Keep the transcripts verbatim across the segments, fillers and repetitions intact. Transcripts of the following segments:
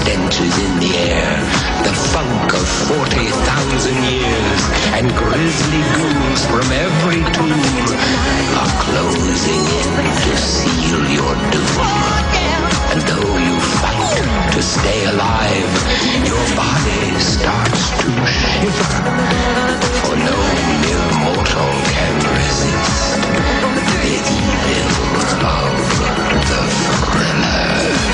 stenches in the air, the funk of forty thousand years, and grisly ghouls from every tomb are closing in to seal your doom. And though you fight to stay alive, your body starts to shiver, for no mere mortal can resist the evil of the thriller.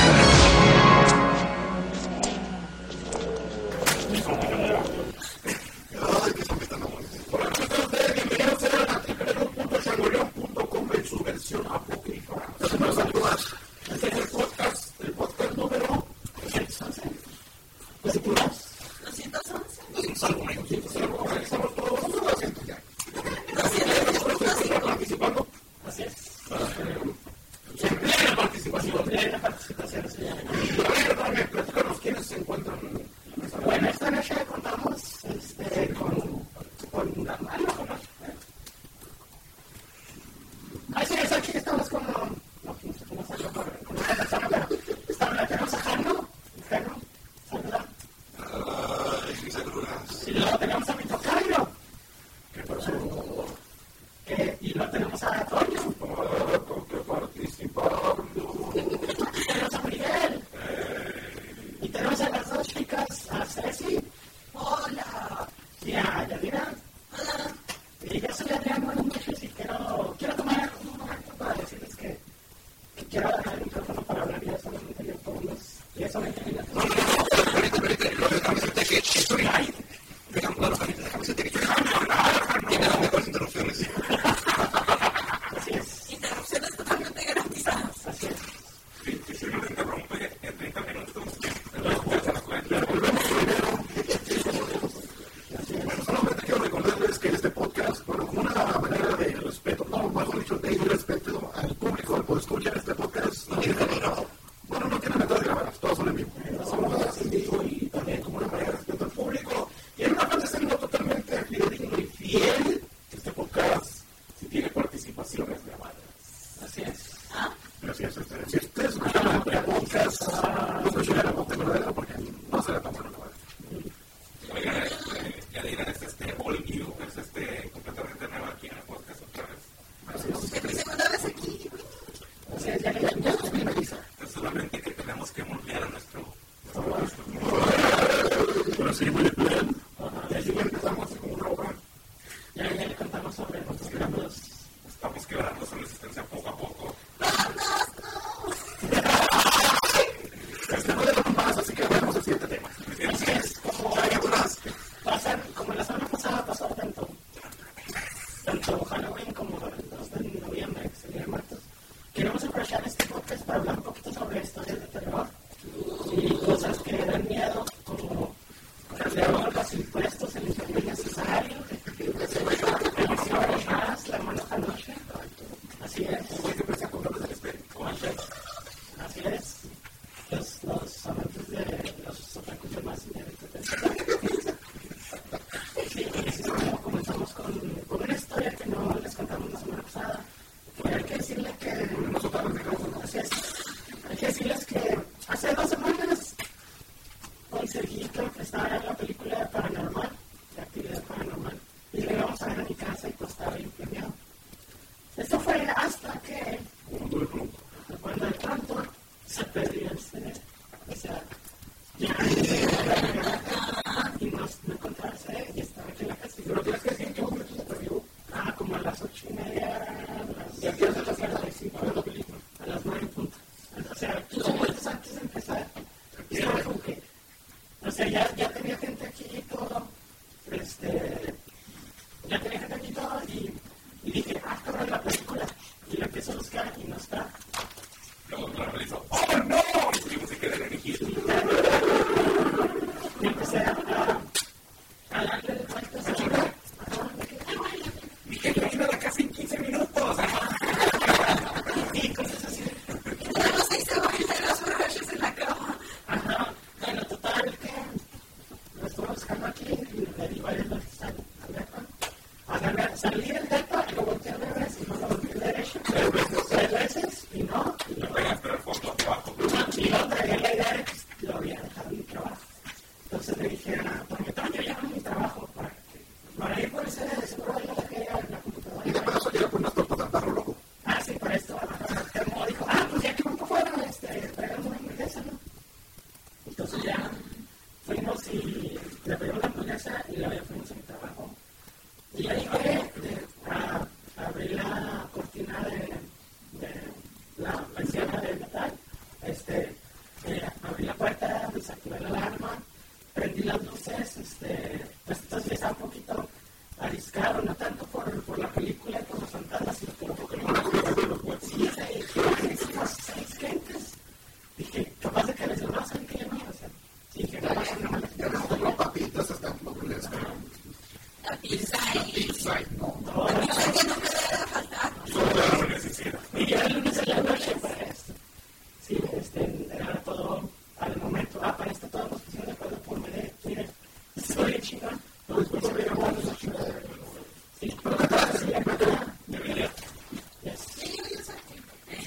Y no, y lo voy a esperar por lo abajo. Y la otra, la idea es que lo voy a dejar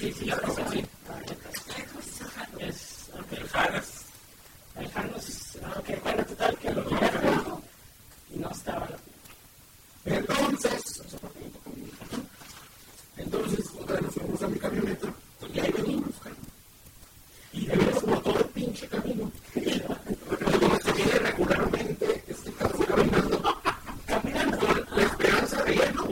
sí, sí, ya lo conocí. Es, ok, el Jaras. El Jaras, ok, bueno, total, que lo vieron y no estaba la entonces, entonces, otra vez nos fuimos a mi camioneta y ahí venimos, y venimos por todo el pinche camino. Como se viene regularmente, este caso caminando, caminando con la esperanza de él,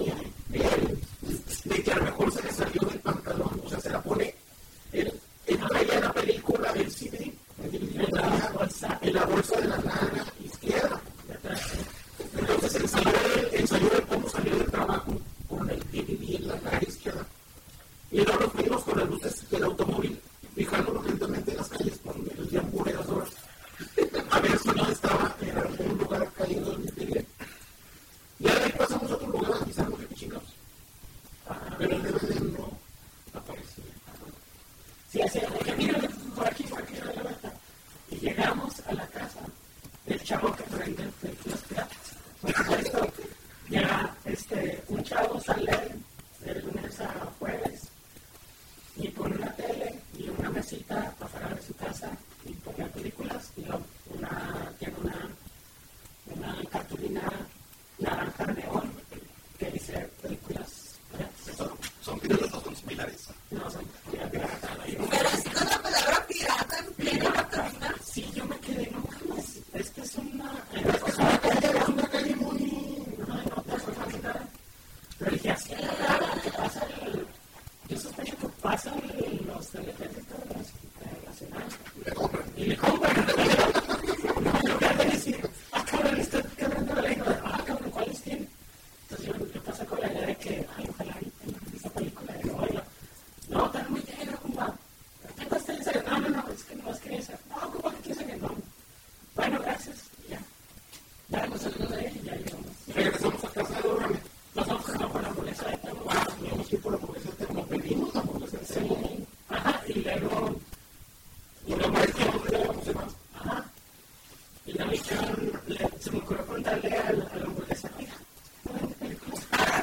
de que a lo mejor se le salió del pantalón, o sea, se la pone, él, él traía la película del C D en la bolsa, en la bolsa de la nalga izquierda. Entonces ensayó el, ensayó el cómo salió del trabajo con el D V D en la nalga izquierda. Y luego nos fuimos con las luces del automóvil, fijándonos lentamente en las calles con el tiempo de las horas, a ver si no estaba en algún lugar cayendo del misterio. Y ahora ahí pasamos a otro lugar avisando que chingados. Pero el D V D no aparece. Sí, así es, que mira, por aquí, por aquí, la vuelta. Y llegamos a la casa del chavo que prende los piratas. Por supuesto, ya este, un chavo sale de lunes a jueves y pone una tele y una mesita afuera de su casa y pone películas y luego una, tiene una, una cartulina naranja neón que dice películas piratas. Son, son piratas o son similares. No, son piratas. Pero es con la palabra pirata, pirata. Sí, yo me quedé, no mames, es que es una... Es una calle, es una calle muy... No, no te acuerdas nada. Pero dije, así es raro que pasa el... Yo sospecho que pasan los teleféricos nacionales. Le compran. Y le compran. No, en lugar de decir, ah, cabrón, estoy quebrando la ley. Ah, cabrón, ¿cuáles tiene? Entonces yo, yo paso con la idea de que, ay, ojalá y tengan esta película. Y digo, oiga, no, está muy lleno, compa. ¿Tengo esta lista? No, no, no, es que no es que esa. No, compa, que quiere que no. Bueno, gracias. Y ya. Ya hemos salido de ahí y ya llegamos. Y regresamos a casa de Dorame. Nos vamos a por la hamburguesa de Temo. Ah, teníamos que ir por la hamburguesa de Temo. Pedimos la hamburguesa de Temo. Sí. Ajá, y luego... Y luego me dijeron que le más. Ajá. Y luego dijeron, le, se me ocurrió preguntarle a la, a la hamburguesa, oiga, ¿no vende películas?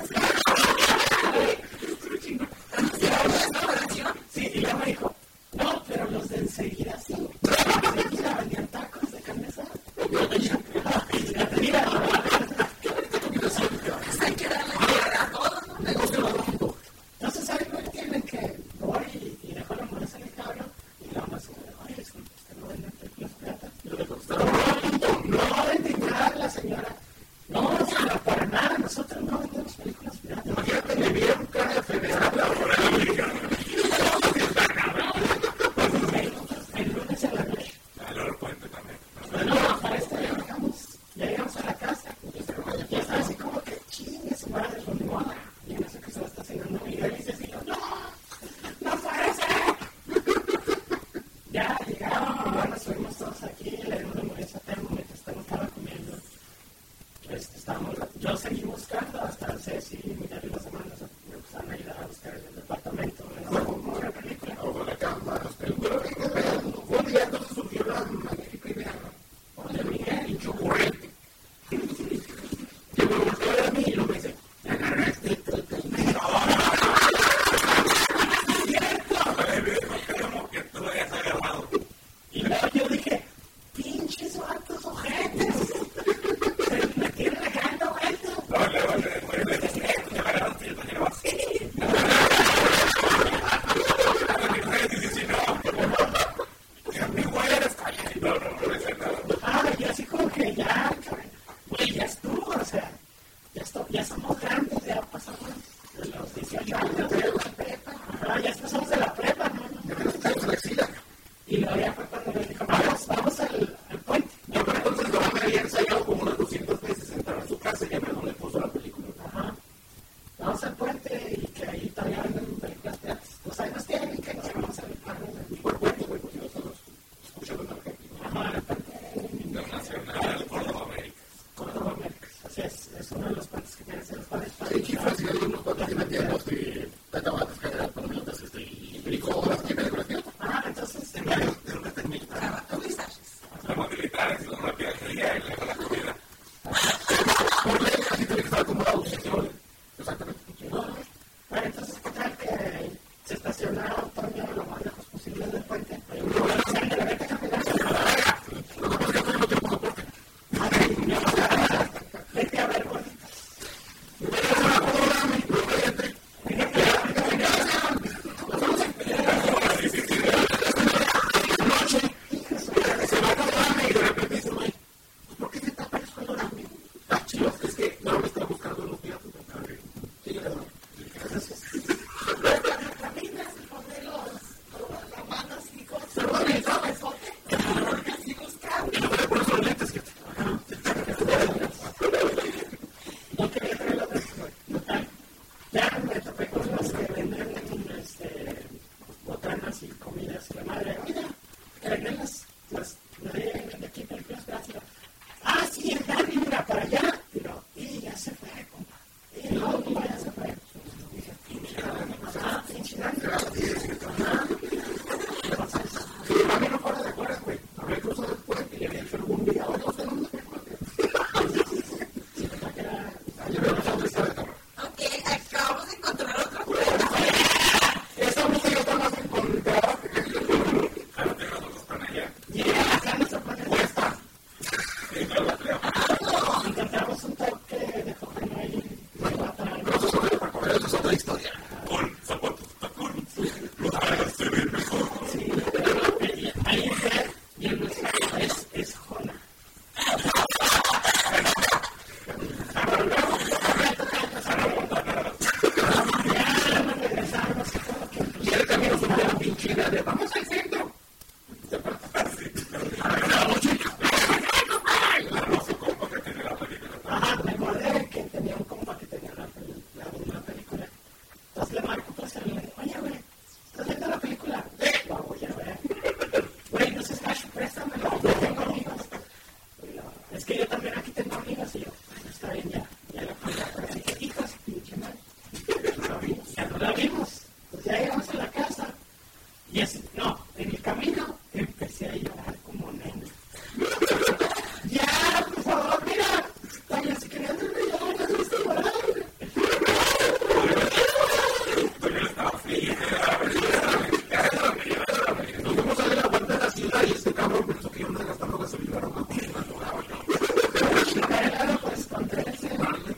Sí, y luego me dijo, no, pero los de enseguida sí. Enseguida vendían tacos de carne asada. Y la tenía. Hay que darle tierra a todos, ¿no? Negocio lógico. Entonces, ¿saben lo que tienen? Que voy y, y dejo la hamburguesa en el cabrón y luego más, oye, disculpe, usted no vende películas piratas. Y le contestaron, no, No va a indignar la señora. No, o sea, para nada, nosotros no vendemos películas piratas. imagínate, me vieron cara de federal ahora. El lunes en la noche. Al aeropuerto también. Bueno, para esto ya llegamos, ya llegamos a la casa. Ya estaba así como que chingue su madre, lo mismo. Y no sé qué se lo está haciendo Miguel y dice así, no, no puede ser. Ya llegamos, y ya nos fuimos todos aquí, le dimos la hamburguesa a Temo mientras Temo estaba comiendo. Este, estábamos, yo seguí buscando hasta Ceci y Miguel y las semanas me empezaron a ayudar a buscar el departamento. Como una película. O la cama, las películas. Fue un día entonces surgió la magnífica idea. Oye, Miguel, Pinche ocurrente. Que me volteó a ver a mí y luego me dice, agarraste el dinero. Como que tú lo hayas agarrado. y luego yo dije, pinches vatos ojetes. Se me tienen dejando vueltas. No, le vale, le vale, te agarraste el dinero así. Ah, y así como que ya, güey, ya estuvo, o sea, ya, esto, ya somos grandes, ya pasamos de los dieciocho años de la prepa. Ajá, ya pasamos de la prepa, ¿no? Y luego ya fue cuando me dijo, vamos, vamos al, al puente. Yo creo que entonces lo me había ensayado como unas doscientas veces entrar a su casa y ya me le puso la película. Ajá. Vamos al puente y que ahí todavía venden películas piratas. Pues ahí nos tienen que nos vamos a ver. Y por puente, güey, porque no estamos escuchando en Argentina. Ajá, el puente Internacional, Córdoba, América. Córdoba, América. Así es, es uno de los puentes que tienen que ser los padres. Hay chifras y hay unos cuantos que metíamos y tacabatas, caderas, palomitas, este, y pericolas, y películas. Ajá, entonces, De lo que están militares. Somos militares y la viajería y la comida. Por ley, así tiene que estar acomodado. Exactamente. bueno, entonces, ¿qué tal que se estacionaron cenas y comidas. La madre, oiga, que vengan las, las, de aquí películas gracias. Ah, sí, el Dani, mira, para allá. Pero, y ya se fue, compa. Y no, no, ya se fue. Dije, pinche Dani. Ah, pinche Dani. Entonces, sí, a mí no fuera de acuerdo, güey. Había cruzado el puente y le había hecho algún día o dos en un sí, pensaba que era... Ok, acabamos de encontrar otra prueba. Esta música está más encontrada. Yeah, acá no se pone puesta. Encontramos un toque de joven ahí. Pero eso es para comer, eso es otra historia. Con zapatos tacones. Los hagas se ven mejor. Sí, ahí está. Y el mensaje es, es Jona. Y el camino se llama pinche idea de vamos al centro. Ajá, me acordé que tenía un compa que tenía la, la, una película. Entonces le marco por salir y le digo, oye, güey, ¿estás viendo la película? La voy a ver. Güey, no seas gacho, préstamelo, yo tengo amigos. Es que yo también aquí tengo amigos y yo, bueno, está bien, ya, ya la pongo. Pero dije, hijos, pinche madre. Ya no la vimos. Pues ya llegamos a la casa. Y así, no, en el camino empecé a llorar como nena. Ya, por favor, mira. Todavía se quería dormir, ya no me gusta llorar. Todavía estaba feliz. Nos fuimos a ver la vuelta de la ciudad y este cabrón pensó que yo no gastando gasolina romántica. Claro, pues contra ese.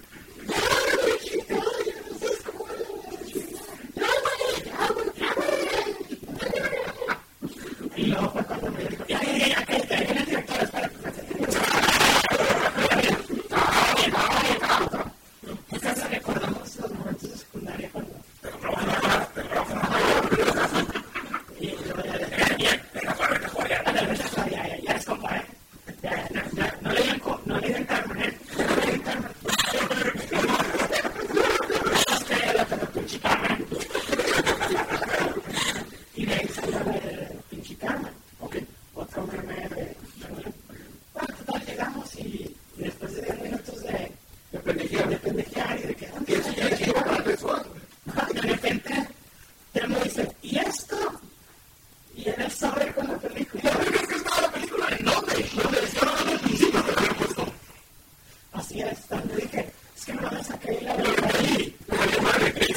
Y luego fue cuando me dijo, ya, ya, ya, ya, ya, ya, viene el director, espera. Entonces recordamos los momentos de secundaria cuando... Y luego ya, ya, ya, ya, ya, eres compa, ¿eh? Ya, ya, ya, no le digan, no le digan Carmen, ¿eh? No le digan Carmen. Es que era la pinche Carmen. Y de ahí salió de pinche Carmen. Ok. Otro meme de... Bueno, total, llegamos y después de diez minutos de... De pendejear, de pendejear y de que... ¿Qué es? ¿Qué es? De repente, ya me dice, ¿y esto? Y era el sobre con la película. ¿Qué estaba la película? ¿En dónde? ¿Dónde estaba al principio que había puesto? Así es, le dije, es que me lo saqué y la verdad. Ahí, la madre, ¿qué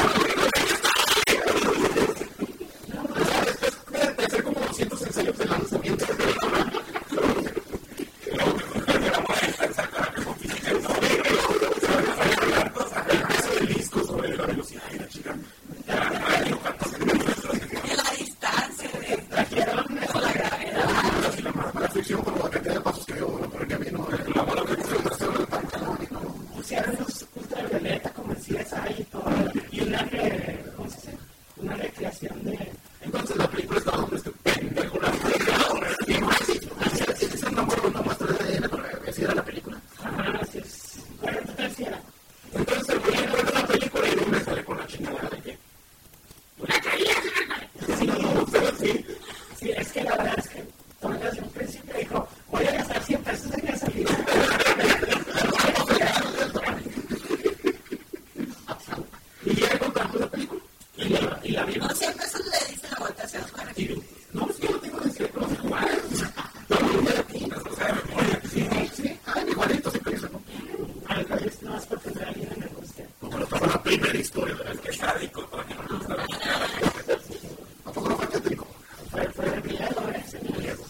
no, no, después de hacer como doscientos ensayos de lanzamiento. Eso del disco sobre la velocidad y la chica. La distancia de Trajeron la gravedad. Y la mala fricción por la cantidad de pasos que veo por el camino. La mala fricción del pantalón y no. Pusieron luz ultravioleta como en C S I y todo. Y una, re, ¿cómo se dice? Una recreación de... Entonces la película estaba donde este pendejo la y más así. Así es una buena muestra de A D N para decir a la película. Ajá, así es. Bueno, total, sí era. Entonces el güey encuentra la película y no me sale con la chingada de que una caída. Sí, no, pero sí. Sí, es que la verdad es que todo desde un principio dijo, voy a gastar cien pesos en gasolina. Y ya compramos la película. Y la, y la vimos. no siempre eso le dice la vuelta hacia los cuarenta. No, es que no tengo decir, pero no sé jugar. No, no, no, no, sí, sí, ah, igualito siempre dice, ¿no? Al revés, no es porque de alguien me guste. No, pero estaba la primera historia de la Que sádico, todavía no me gusta la ¿a poco no fue tétrico? Fue, fue de miedo, ese miedo.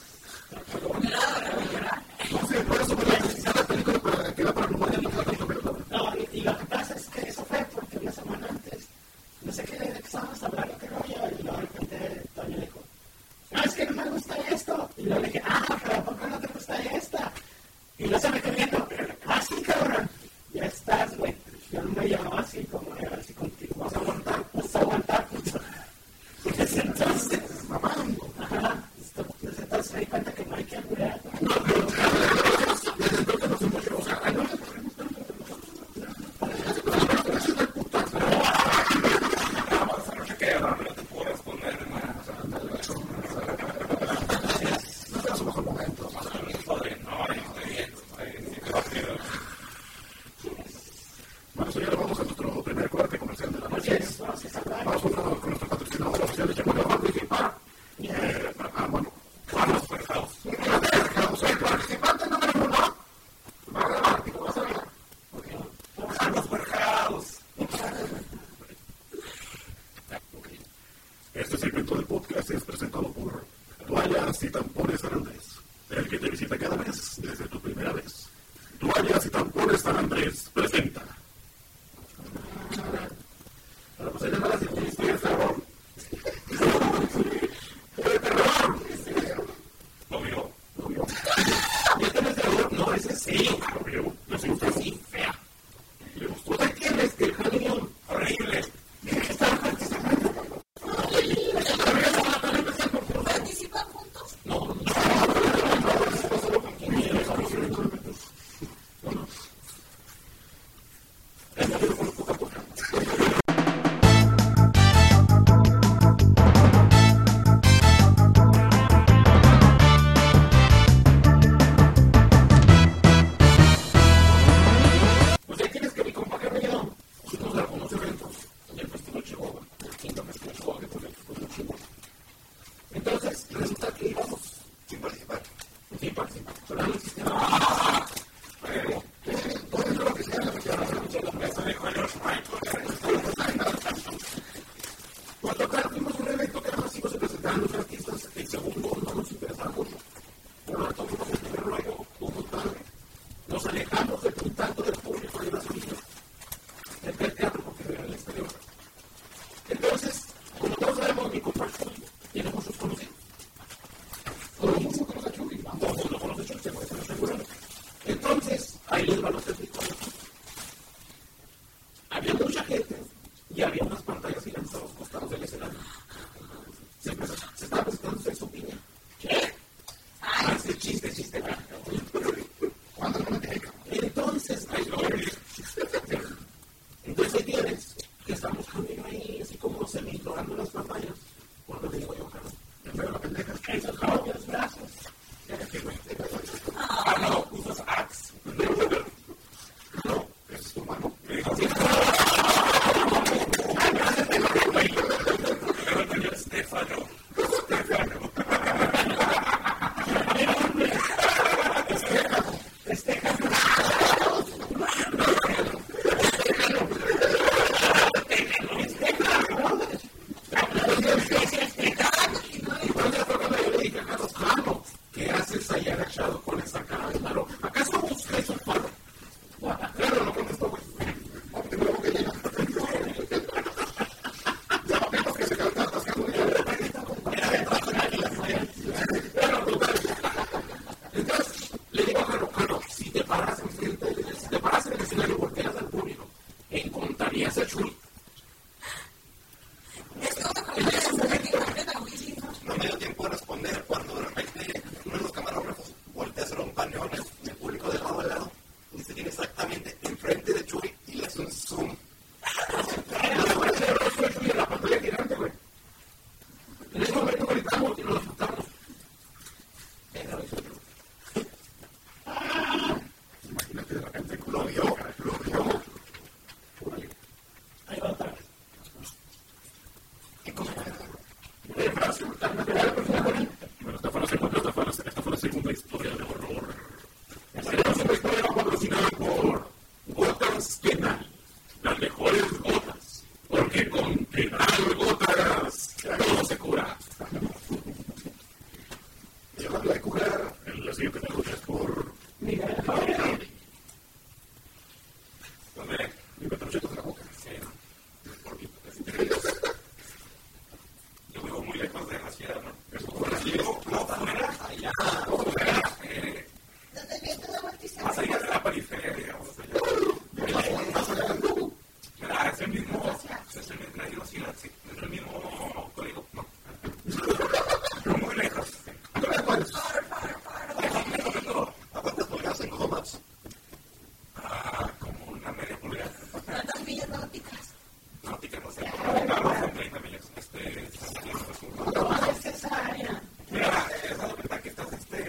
No sé, por eso me la necesidad de la película para que la paranormal ya no fue tanto, pero No, y, y lo que pasa es que eso fue porque una semana antes, no sé qué, de qué estábamos hablando, qué rollo, y luego de repente Toño le dijo, no, es que no me gusta esto. Y luego le dije, ah, pero ¿a poco no te gusta esta? Y luego se me quedó viendo, ah, sí, cabrón, ya estás, güey. Yo no me llevaba así como era así contigo, vas a aguantar, vas a aguantar. Desde entonces, mamando. ajá, desde entonces me di cuenta que no hay que apurar. No, pero desde entonces no se mucho, o sea, no se no sé qué, no te puedo responder, hermano. O sea, Este segmento del podcast es presentado por Toallas y Tampones San Andrés, el que te visita cada vez desde tu primera vez. Toallas y Tampones San Andrés presenta. Ahora pues se llama la siguiente historia de terror. ¡De terror! Lo vio, lo vio. ¿Y este no es terror? No, ese sí, lo vio. Lo siento así, fea. ¿Le gustó? ¿De quién es el jardín? Horrible. ¿Participan juntos? No, no. Mira, esa es la verdad que estás este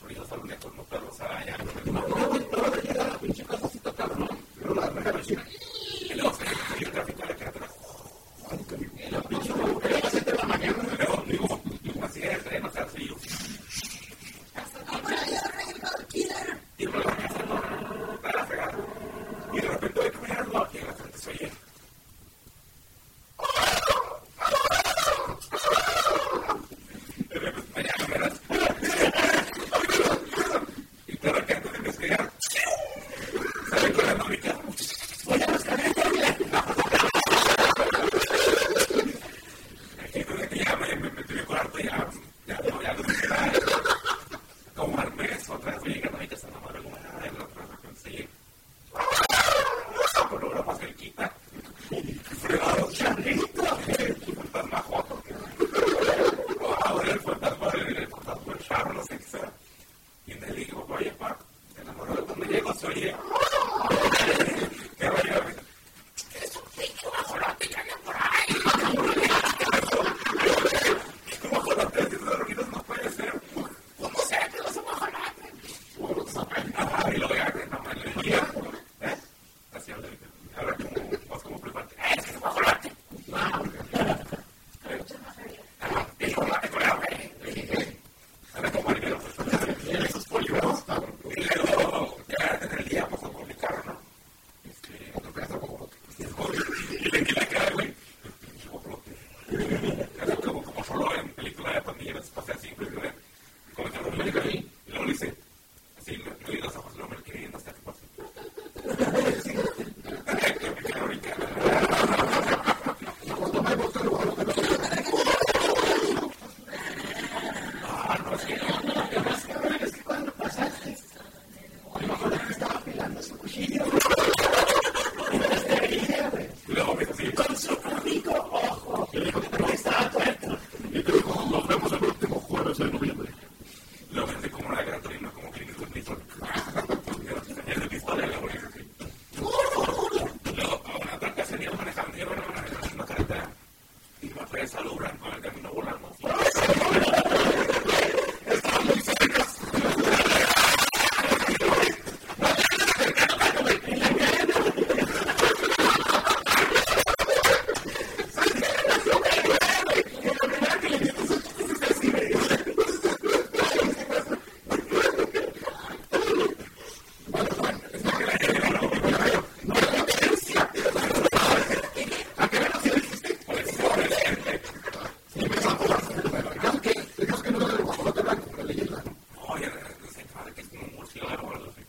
sonidos a lo lejos, no, pero, o sea, ya. Todo de llegar a la pinche casa así toca, ¿no? Pero la regalachina. Y luego se salió el tráfico a la carretera. Y la pinche mujer a las siete de la mañana. Pero, digo, así es, no sé, así yo. Y luego la casa no está la fregada. Y de repente voy caminando aquí en la frente se oye. De repente me llaman, ¿verdad? Y claro que antes de investigar, sale corriendo a mi casa. Voy a buscar el aquí desde que ya me metí en mi cuarto, ya, ya, no, ya no sé nada. Como al mes, otra vez voy llegando a mi casa, no me acuerdo nada, y la otra vez me conseguí. Pero ahora más cerquita. Fregado, charrito. El fantasma joto. Ahora el fantasma, el fantasma, el charro, no sé qué será. Y me digo, oye, pa, se enamoró de cuando llego, se oye. ¿Qué rollo? Es un pinche bajolote que anda por ahí. ¿Cómo bajolote? Si esos ruidos no puede ser. ¿Cómo será que no son bajolotes? Ah, y luego ya, no me lo diría. ¿Eh? Así habla, habla como, más como flipante. ¡Eh, es que es bajolote! ¡Ah! ¡Es bajolote con agua! Habla como mariguero. Tiene esos polígonos, cabrón. Y luego, ya en el día pasó por mi carro, ¿no? Este, Otro pedazo de bajolote. y le di la cara, güey. Pinche bajolote. Así como, como solo en película de pandilleros, pasé así, güey, güey. Como que lo me ahí, y luego lo hice. Así, le di los ojos, luego me lo quedé viendo hasta que pasó. Que me quedé brincando. Cuando me gusta el bajolote, no sé. Ah, no, es que Lo más cabrón es que cuando pasaste, el bajolote estaba pelando su cuchillo. y luego me hizo así. Con su rico ojo. Y le dijo que no estaba tuerto. Y te dijo, nos vemos el último jueves de noviembre. Lo vendí como una gran torino, como que con pistola. Es de pistola, luego le así. Luego a una otra casa iba manejando, iba manejando una carretera. Y me fue a saludar con el camino volando. Estaba muy cerca. Oye, se sabe que es como un murciélago o algo así.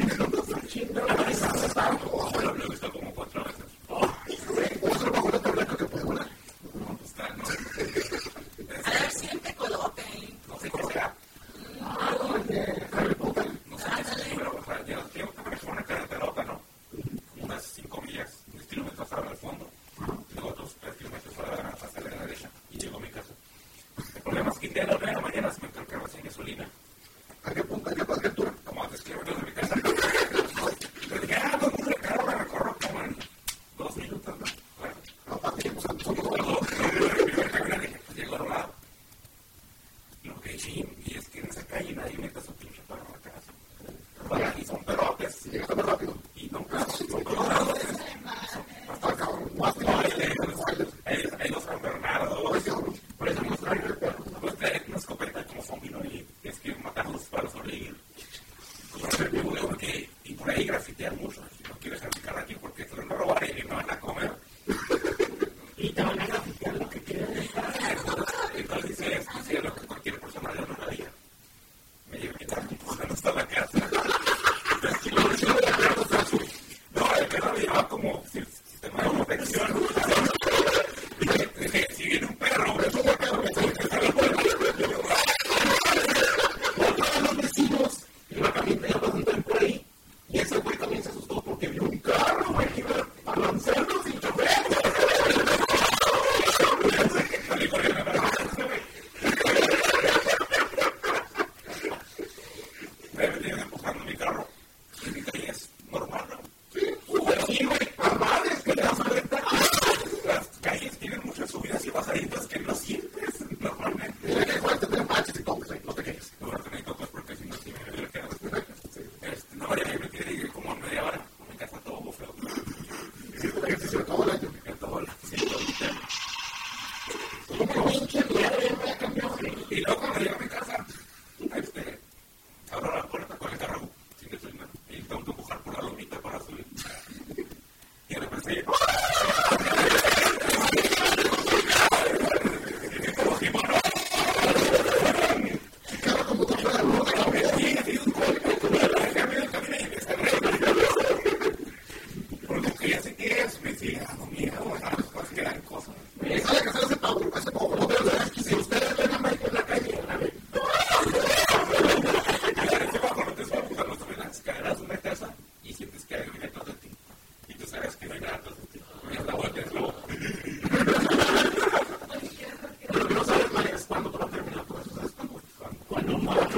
Lo he visto como cuatro veces. Otro bajolote blanco que puede volar. No, pues está, no. A ver si el tecolote. No sé qué será. Harry Potter. No sé qué será, pero o sea, yo tengo que manejar una carreterota, ¿no? Unas cinco millas, diez kilómetros ahora al fondo. Luego otros tres kilómetros ahora hasta la derecha. Y llego a mi casa. El problema es que el día de la una de la mañana se me encargaba sin gasolina. ¿A qué punto? ¿A qué altura? Como a tres kilómetros de mi casa. Le dije, ah, pues un carro me recorro como en dos minutos, ¿no? Bueno, Aparte, pues antes son como luego, pues llegó a un lado. Lo que sí, y es que en esa calle nadie mete su pinche perro a la casa. Para, y son perrotes. y llegaste más rápido. Y no, son colorados. Hasta cabrón. Más que No, hay hay hay los San Bernardo. por eso nos traen el perro. Pues traen una escopeta como zombie, ¿no? Y es que matarlos para sobrevivir. Porque, y por ahí grafitean mucho. Si no quieres dejar mi carro aquí porque se lo van a robar y me van a comer. Y te van a grafitear lo que quieran. Entonces dice, dice lo que cualquier persona ya no haría. Me llevo mi carro empujando hasta la casa. No, el carro me lleva como sistema de protección. Dije, si viene un perro, me subo al carro, me subo al carro. Todos los vecinos iban caminando por ahí. Y ese güey también se asustó porque vio un carro, güey, que iba a lanzarlo sin chofer. Salí corriendo a la casa, güey. Me metí en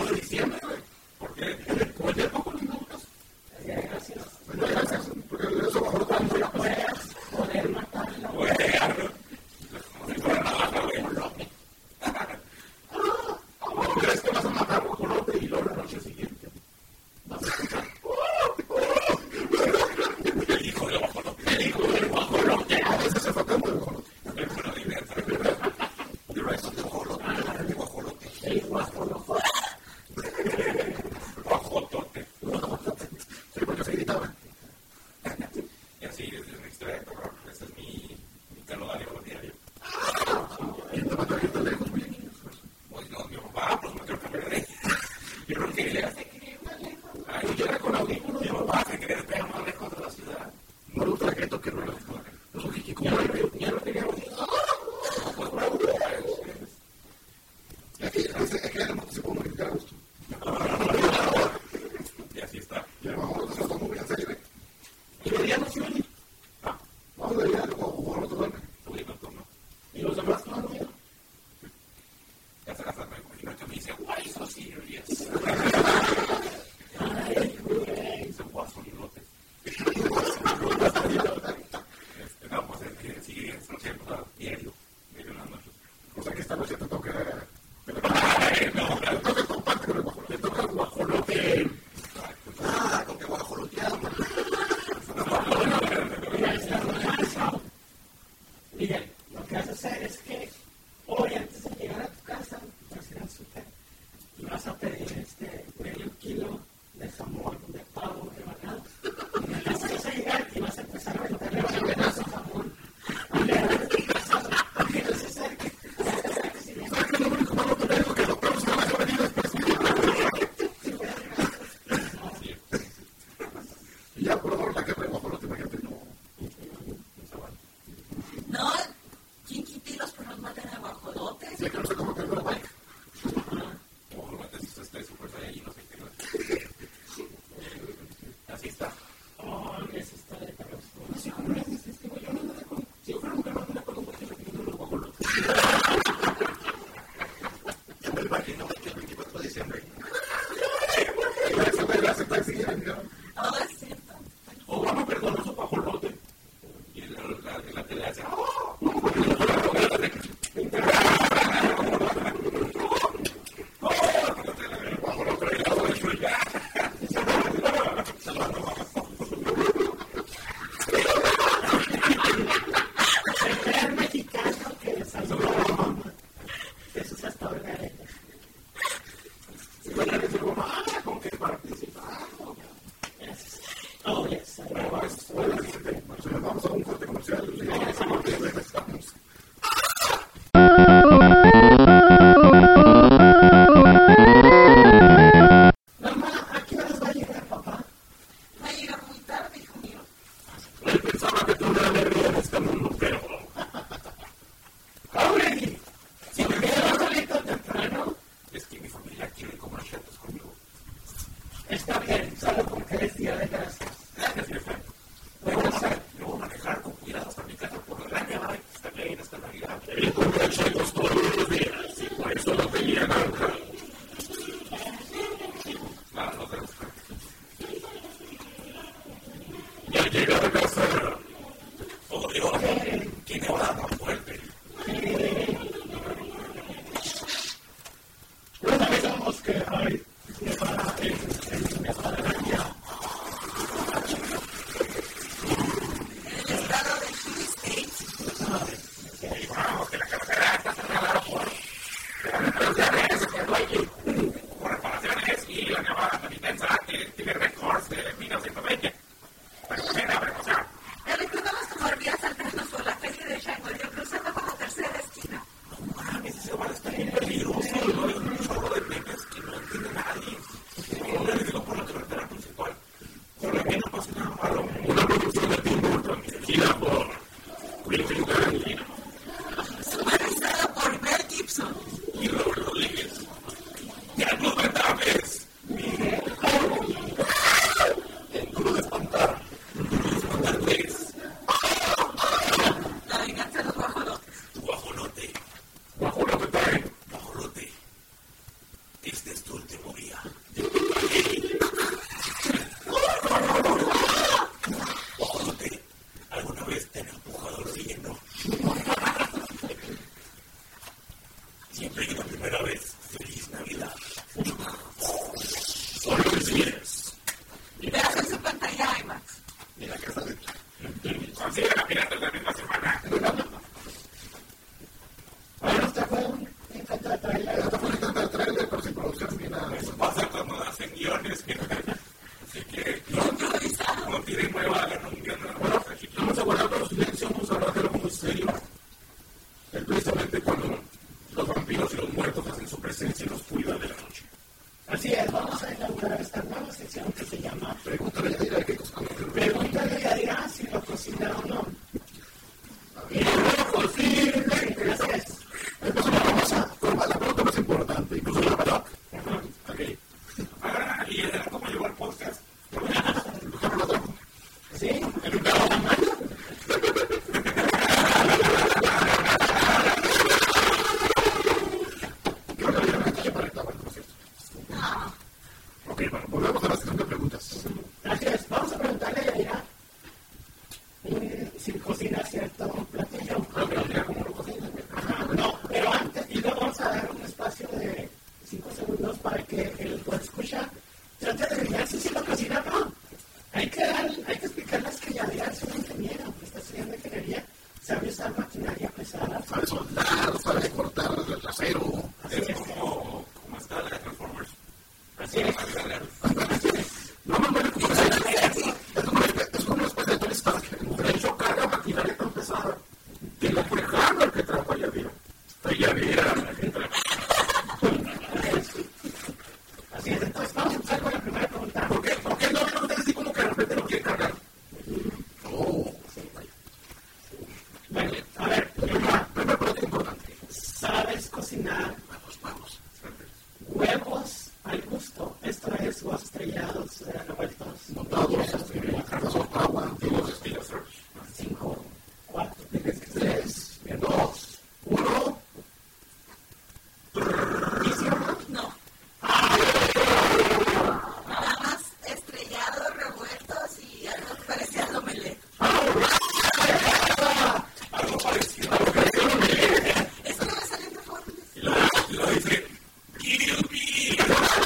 de diciembre, güey. ¿Por qué? Como el tiempo con los minutos. Gracias. Bueno, gracias. Porque eso mejor cuando ya puedas poder matarlo. Bueno, como si fuera nada, güey. ¿Cómo crees que vas a matar a un guajolote y luego la noche siguiente vas a escuchar? El hijo del guajolote. El hijo del guajolote. A veces se toca muy guajolote. Es una diversa. The rest of the guajolote. El guajolote. El guajolote. Guajotote. Sí, porque se gritaba. Y así es una historia de terror. Ese es mi, mi calendario diario. Y te mató a gente lejos, muy bien. Pues no, mi papá, pues no creo que me dé. Yo creo que le hace que más lejos. Ay, yo era con audífonos. Mi papá se quiere despegar más lejos de la ciudad. No le gusta que toque el reloj. Los ojitos, como ya lo teníamos. Pues bravo, pues. Y aquí, aquí la moto se puede modificar a gusto. Y así está. Y el guajolote se está muy bien serio, ¿eh? Y de día no se oye. Ah, vamos de día, el guajolote duerme. Uy, no, no. Y los demás no han dormido. Ya se hasta me imagino que me dice, why so serious? Ay, güey. Dice, guajolote. No, pues es que sigue siendo diario, diario en la noche. O sea que esta noche te toca. Ay, no, Te toca comparte con el guajolote. Te toca el guajolote. Ah, con que guajoloteamos. Miguel, lo que vas a hacer es que hoy, antes de llegar a tu casa, vas a ir al súper y vas a pedir este medio kilo de jamón, de pavo, de bacalao. Y vas a llegar y vas a empezar a venderle un pedazo de jamón. Y le vas a tu casa para que no se acerque. ¿Sabes que lo único malo que tengo que los perros se van a venir después? Y ya, por favor, la que me guajolote, imagínate, no. No, ¿quién quita y los perros matan a guajolotes? Sí, que no sé cómo tengo la bike. guajolote es este super saiyajin, no sé qué. Así está. Oh, eso está de terror. Sí, hombre, es que yo no me acuerdo. Si yo fuera un perro, no me acuerdo porque yo tengo los guajolotes. En el valle, no, que el veinticuatro de diciembre. Y la segunda la se está siguiendo. Oh, es cierto. Obama perdonó su guajolote. Y la, la, la tele hace, El mexicano que le salió la mamá. Eso es hasta ahora. Si van a decir, mamá, ¿con qué participar? Oh, yes. Vamos a un corte comercial y regresamos. Mamá, ¿a qué horas va a llegar papá? Va a llegar muy tarde, hijo mío. Él pensaba que tú no le en este mundo, pero... ¡Aure! Si me quedo solito temprano, es que mi familia quiere comer chetos conmigo. está bien, solo porque es día de gracias. Gracias, jefe. Luego voy a manejar con cuidado hasta mi casa por la gran llamada que está bien esta Navidad. Él come chetos todos los días y por eso lo tenía naranja. Claro, no te los Ya llega a casa. Oh, Dios, ¿quién habla tan fuerte? Pues avisamos que hay nevada en el Nevada. El estado de Houston State. Y vamos, que la carretera está cerrada por por reparaciones y la nevada tan intensa que tiene récords de mil novecientos veinte. Pero también abre emoción. guiones. Así que no, no tienen nueva, hagan un guión nuevo. Bueno, vamos a guardar todo silencio, vamos a hablar de algo muy serio. Es precisamente cuando los vampiros y los muertos hacen su presencia y nos cuidan de la noche. Así es, vamos a inaugurar esta nueva sección que se llama Pregúntale a Yadira de qué cocina. Pregúntale a Yadira si lo cocina o no. Y luego cocina, entonces. Entonces vamos a formar la pregunta más importante, incluso la verdad. Ok. Ah, y era como llegó al podcast. ¿Sí? ¿El de la mano? Creo que había una calle para reclamar, por cierto. Ok, bueno, volvemos a la sección de preguntas. Así es, vamos a preguntarle a Yadira eh, si cocina cierto platillo. Creo que Yadira como lo cocina. Ajá, no, pero antes, y luego vamos a dar un espacio de cinco segundos para que el pueda escuchar. Trate de adivinar si lo cocina o no. Hay que, dar, hay que explicarles que Yadira es una ingeniera, que está estudiando ingeniería, sabe usar maquinaria pesada. Sabe soldar, sabe cortar el acero. Así es. Como, como está la de Transformers. Así es. No, no, no, es como una especie de Tony Stark. De hecho, carga maquinaria tan pesada que la fue Hammer que trajo a Yadira. Fue Yadira la que trajo. Así es, entonces vamos a empezar con la primera pregunta. ¿Por qué? ¿Por qué no me preguntas así como que de repente lo quiere cargar? Oh, sí, vaya. Bueno, a ver, primera, Primera pregunta importante. ¿sabes cocinar Vamos, vamos. huevos al gusto? Esto es huevos estrellados, eh, revueltos, Montados, cargas o agua, antiguos estilos. cinco, cuatro, Tres, dos, uno. ¿y o no? No. Nada más estrellados, revueltos y algo que parecía al omelette. Algo parecido. Eso no me sale de forma. Y lo, y lo dice, Kill me.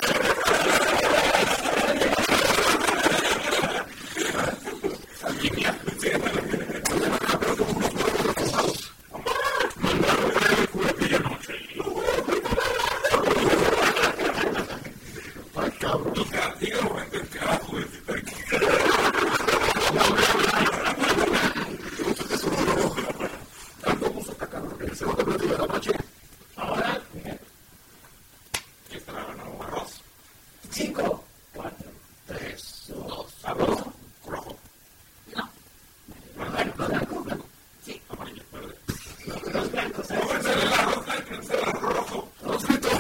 Ay, cabrón. Diga, diga un momento en carajo, decirte aquí. Tanto gusto está cabrón. El segundo platillo de la noche. Ahora, Miguel, Y está no, arroz. cinco, cuatro, Tres, dos, arroz, Rojo. No. bueno, blanco, blanco, Sí. Amarillo. Verde. los blancos, ¿sabes? Puede ser el arroz blanco, puede ser el arroz rojo. dos fritos.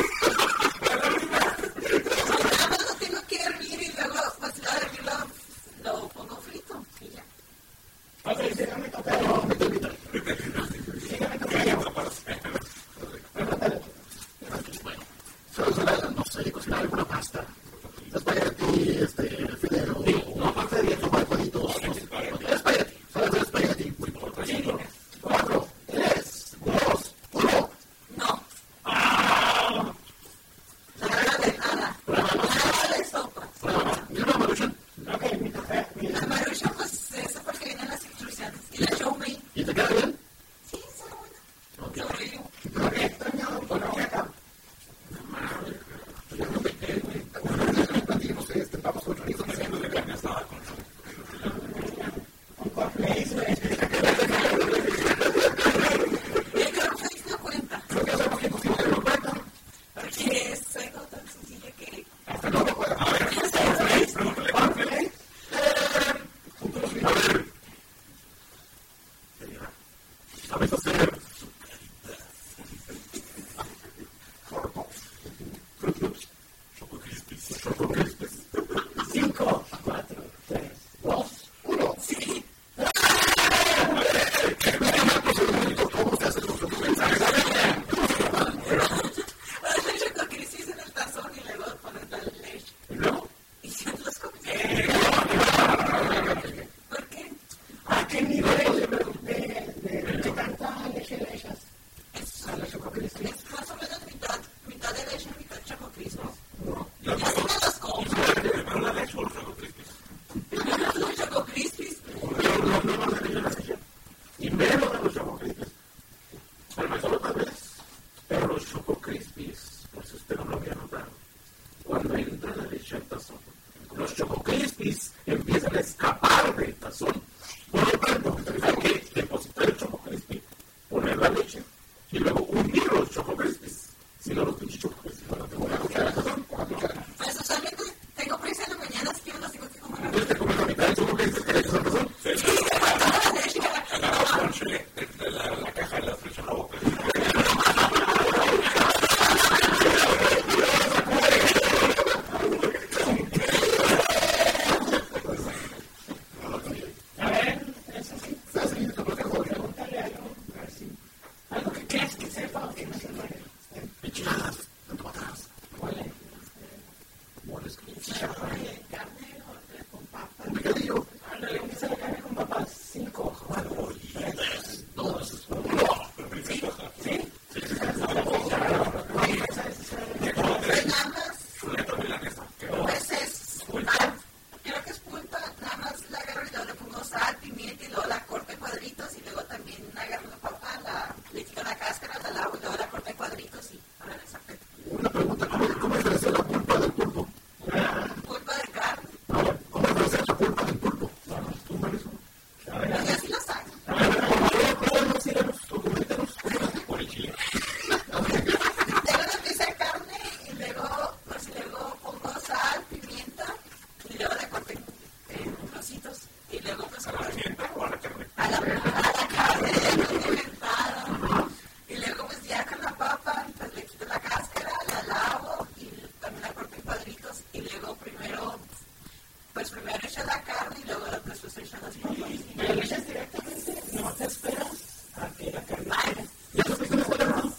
Nada más lo tengo que hervir y luego, pues, lo hervir lo, lo pongo frito y ya. Ok, síganme tocando. Síganme tocando. Bueno, ¿sabes hablar? No sé, cocinar alguna pasta. Espagueti, este, fideo. No, aparte de tomar cuadritos. Espagueti. ¿Sabes hacer espagueti? Muy importante. Cinco, cuatro, tres, dos, uno. No. Nada de nada. Nada de sopa. ¿Y una maruchan? Ok, mi café, mi La marucha, pues, eso porque vienen las instrucciones. Y la show me. ¿Y te queda bien? Sí, está buena. Ok. Sobrevivo. Ok, extrañado por la acá. Yo no me quedé, güey. No sé, este, vamos con chorizo. Haciendo de carne asada con Un cornflakes, güey. El cornflakes no cuenta. Creo que hacemos que cocina de cuenta. Porque es algo tan sencillo que. Hasta no lo puedo. A ver, Cornflakes. ¿sabes hacer? Fruit Loops. Choco Crispies. Choco Crispies. Cinco, cuatro, tres, dos, Uno. Sí. ¿Cómo se hace los documentos? Hacer choco crisis en el tazón y luego poner la leche. ¿Y luego? Y se los comes. ¿Por qué? ¿a qué nivel de, de, de tanta leche le echas a la Choco Crispy? Es más o menos mitad, mitad de leche, mitad choco crisis. Yo Y así me los como. echa el tazón. Los Choco Crispies empiezan a escapar del tazón. Por lo tanto, hay que depositar el Choco Crispy, poner la leche y luego unir los Choco Crispies. Si no, los pinches Choco Crispies van a tener una cuchara de tazón o una cuchara. Pues usualmente tengo prisa en la mañana, así que uno tengo que comer. Entonces te comes la mitad del Choco Crispy que le echas al tazón. Sí, sí. Agarras ponche de la, la caja de la flecha en la boca. A ver, eso sí. Pregúntale algo, a ver si. Algo que creas que sepa o que no sepa. Enchiladas, tanto patadas. ¿Cuál es? Moles con Chicharrón de carne o con papas. un picadillo. Ándale, ¿qué sabe carne con papas? Cinco. Cuatro, tres, dos, ¿Sí? ¿Sí? ¿Sí? Chuleta milanesa. Pues es pulpa. Creo que es pulpa. Nada más la agarro y luego le pongo sal, pimienta y luego la corto en cuadritos. Y luego también agarro la papa, la, le quito la cáscara, la lavo y luego la corto en cuadritos. Y ahora le saco. Una pregunta, ¿cómo, cómo es diferenciar la pulpa del pulpo? Pulpa de carne. Ahora, ¿cómo es diferenciar la pulpa del pulpo? ¿Tú sabes eso? Y así lo saco. Pruébanos, síganos, documentenos, por el chile. Tengo una pieza de carne y luego, pues luego pongo sal, pimienta y luego la corto en, en trocitos. Y luego pues ¿A la pimienta o a la carne? a la, a la carne condimentada. Y luego pues ya con la papa, pues le quito la cáscara, la lavo y también la corto en cuadritos. Y luego primero, pues primero echo la carne y luego después echo las papas. ¿Me lo echas directamente? ¿No te esperas a que la carne? Ay, ¿Ya te fuiste en la escuela, no?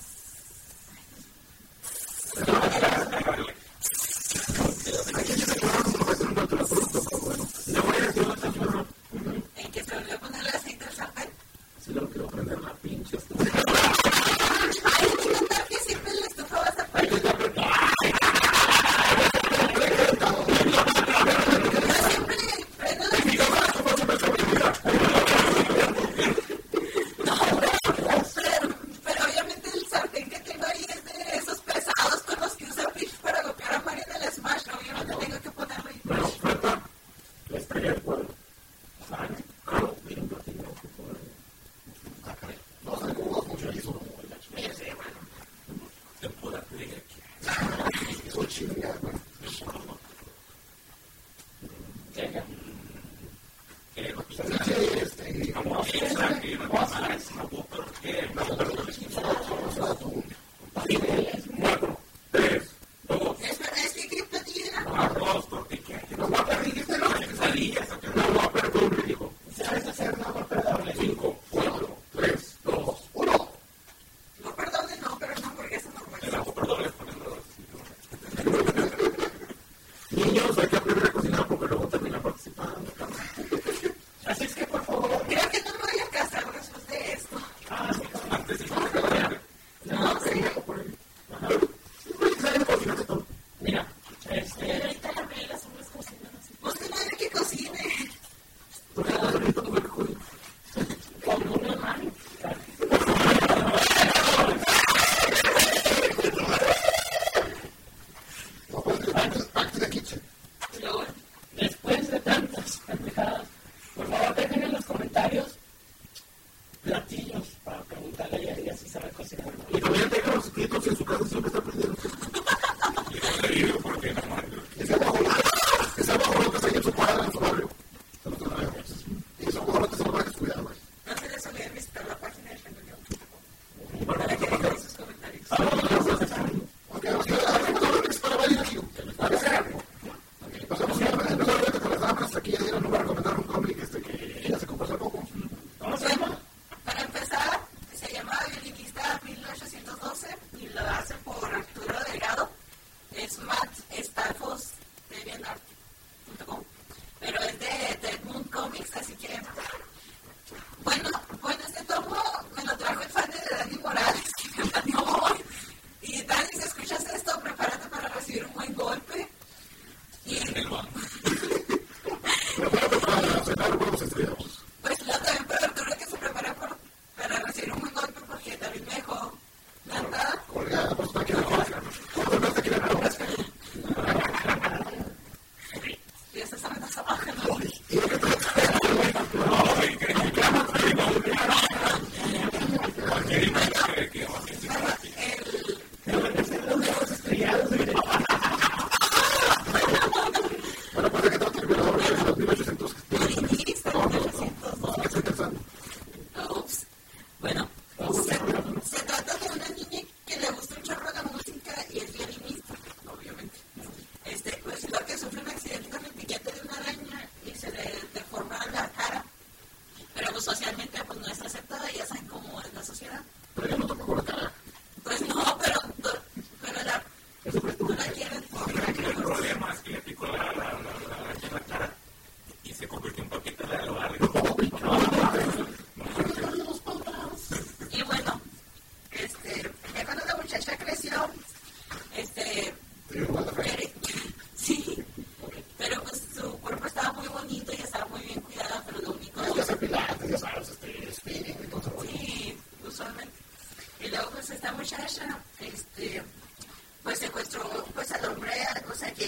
en que se volvió a poner el aceite al sartén. Si no quiero prender la pinche estufa. Ay, hay que contar que siempre la estufa va a estar prendida. Yo siempre prendo la estufa.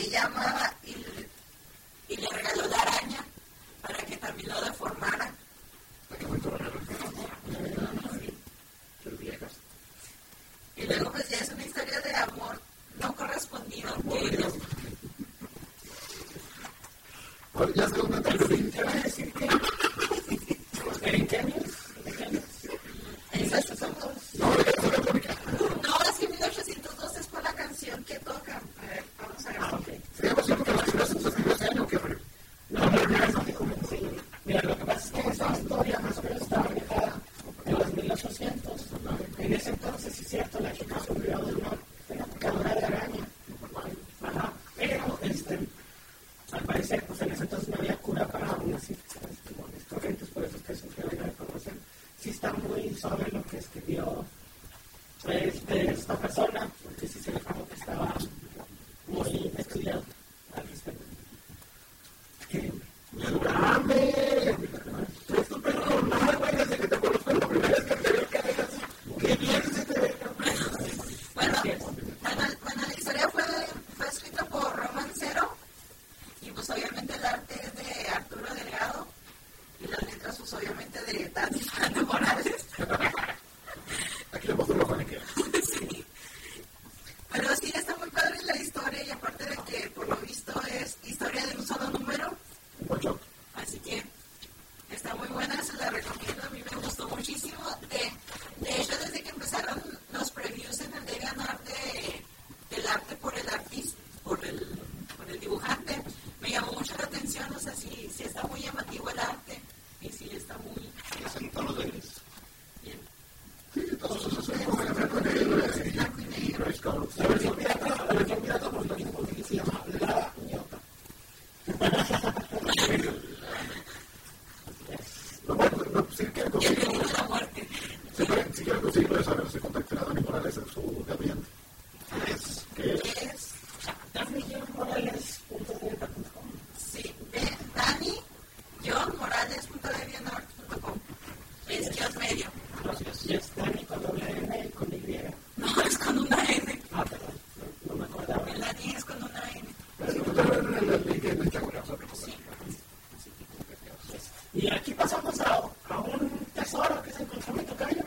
ella amaba y, y le regaló la araña para que también lo deformara. Y luego pues ya es una historia de amor no correspondido que ellos. Bueno, ya sé una también. Te voy a decir que ¿en qué años? ¿En qué años? Esos son dos. No, No, es que mil ochocientos dos es por la canción que tocan. A ver, vamos a ver. Ah, ok. se llama así porque las primeras se escribió ese año, ¿qué fue? No, no, no, es así como sí. Mira, lo que pasa es que esa historia más o menos estaba manejada en los mil ochocientos. En ese entonces, sí es cierto, la chica sufrió de una, una picadura de araña. Ajá. Pero, este, al parecer, pues en ese entonces no había cura para unas infecciones pulmonares corrientes, por eso es que sufrió de la deformación. Sí está muy sobre lo que escribió este, esta persona, porque sí se le dijo que estaba muy estudiado al respecto. Que ¡Dame! Esto, pero no me acuerdas de que te conozco la primera vez que te veo que dejas. ¡Qué bien se te ve! Bueno, bueno, bueno, la historia fue, fue escrita por Romancero y pues obviamente el arte es de Arturo Delgado y las letras pues obviamente de Dani Fernando Morales. Aquí le paso la mano que Sí. Pero sí está muy padre la historia y aparte de que por lo visto es historia de un solo número. ocho. Así que está muy buena, se la recomiendo, a mí me gustó muchísimo. De, de hecho, desde que empezaron los previews en el DeviantArt de, del arte por el artista, por el, por el dibujante, me llamó mucho la atención, o sea, sí, sí está muy llamativo el arte y sí está muy ¿Hacen todos los deberes? bien. Sí, todos esos son como la blanco y negro, blanco y negro, es como... La versión pirata, la versión pirata, pues lo mismo que se llama La Ñota. No, bueno, no, si quieren conseguirlo, La muerte. si quieren, si quieren conseguirlo, ya saben, se contacten a Dani Morales en su gabinete. Es que ¿Qué es? dani morales punto com. Sí, de Dani guión morales punto deviantart punto com. Es guión medio. Gracias. Y es Dani con doble N y con Y. No, es con una N. Ah, perdón, no, no me acordaba. El Dani es con una N. el link en el chat, Sí. Y aquí pasamos a, a un tesoro que se encontró en Tocayo.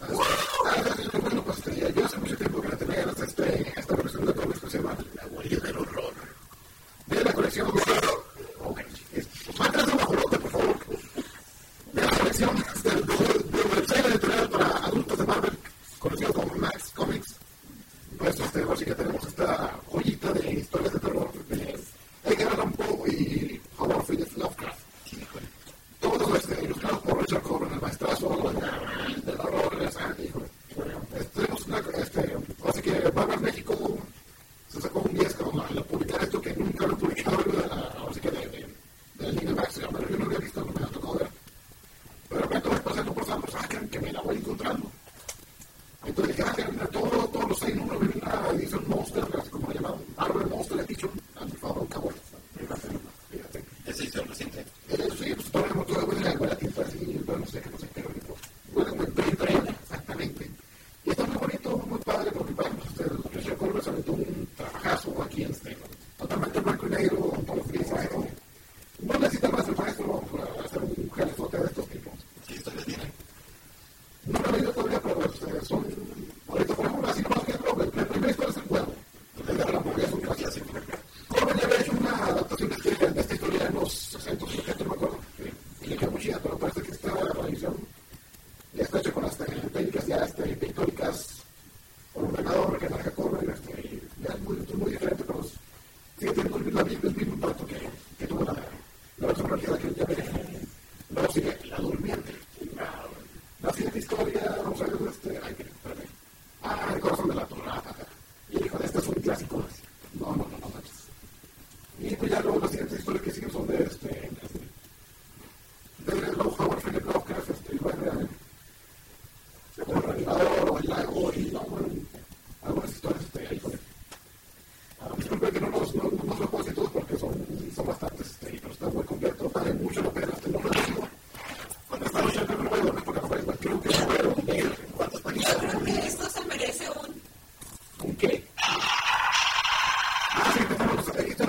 bueno, pues eh, yo hace mucho tiempo que la tenía hasta este, esta colección de cómics que se llama La Guarida del Horror. De la colección de... Ok, mándase un bajolote, por favor. De la colección del website editorial para adultos de Marvel, conocido como Max Comics. Pues este, así que tenemos esta joyita de historias de terror de Edgar Allan Poe y Howard Phillips Lovecraft. Todos este, ilustrados por Richard Corbin, el maestrazo del horror, de sangre, híjole. Tenemos una, este, así que Marvel México se sacó un diez con la, la publicar esto que nunca lo he publicado, así que de, de, de la línea Max, yo no había visto, no me ha tocado ver. Pero de repente voy pasando por San Rosario, que me la voy encontrando. Entonces dije, ah, mira, todo, todos los seis números vienen una edición Monster, así como le llamaban, Marvel Monster Edition, a mi favor, cabrón. Fíjate. ¿Esa edición reciente? Eh, sí, pues todavía no todo huele a tinta así, bueno, no sé qué, no sé qué, huele muy prenda, exactamente. Y está muy bonito, muy padre, porque bueno, pues el Richard Corbin se aventó un trabajazo aquí en este, totalmente blanco y negro, con todos los grises. No necesita más el maestro para hacer un jalezote de estos tipos. ¿Qué historias tienen? No lo he leído todavía, pero este, son, ahorita por ejemplo, así nomás que la primera historia es el juego. El de la mujer es un clásico. Corbin ya había hecho una adaptación de esta historia en los sesenta, setenta, no me acuerdo. Y le quedó muy chida, pero parece que esta edición ya está hecha con las técnicas ya este, pictóricas por un ordenador que marca Corbin. Este, ya es muy, muy diferente, pero sigue teniendo el, el mismo impacto que, que tuvo la, la versión realidad que ya veré. Luego sigue La Durmiente. La, la siguiente historia, vamos a ver, este, ay, espérame. Ah, El Corazón de la Torrata. Y dijo, este es un clásico. No, no, no, no manches. Y pues ya luego las siguientes historias que siguen son de este, de, de Howard Phillips Lovecraft, este, y bueno, de como el revelador o el lago y no, bueno, algunas historias este, ahí con él. Ah, disculpen que no los no, no, no los puedo decir todos porque son, son bastantes, este, pero está muy completo, vale mucho la pena, este, no lo digo. Cuando esta noche no me voy a dormir porque no parece, creo que no voy a dormir en cuantas páginas. Yo creo que esto se merece un... ¿Un qué? Ah, sí, empezamos, esta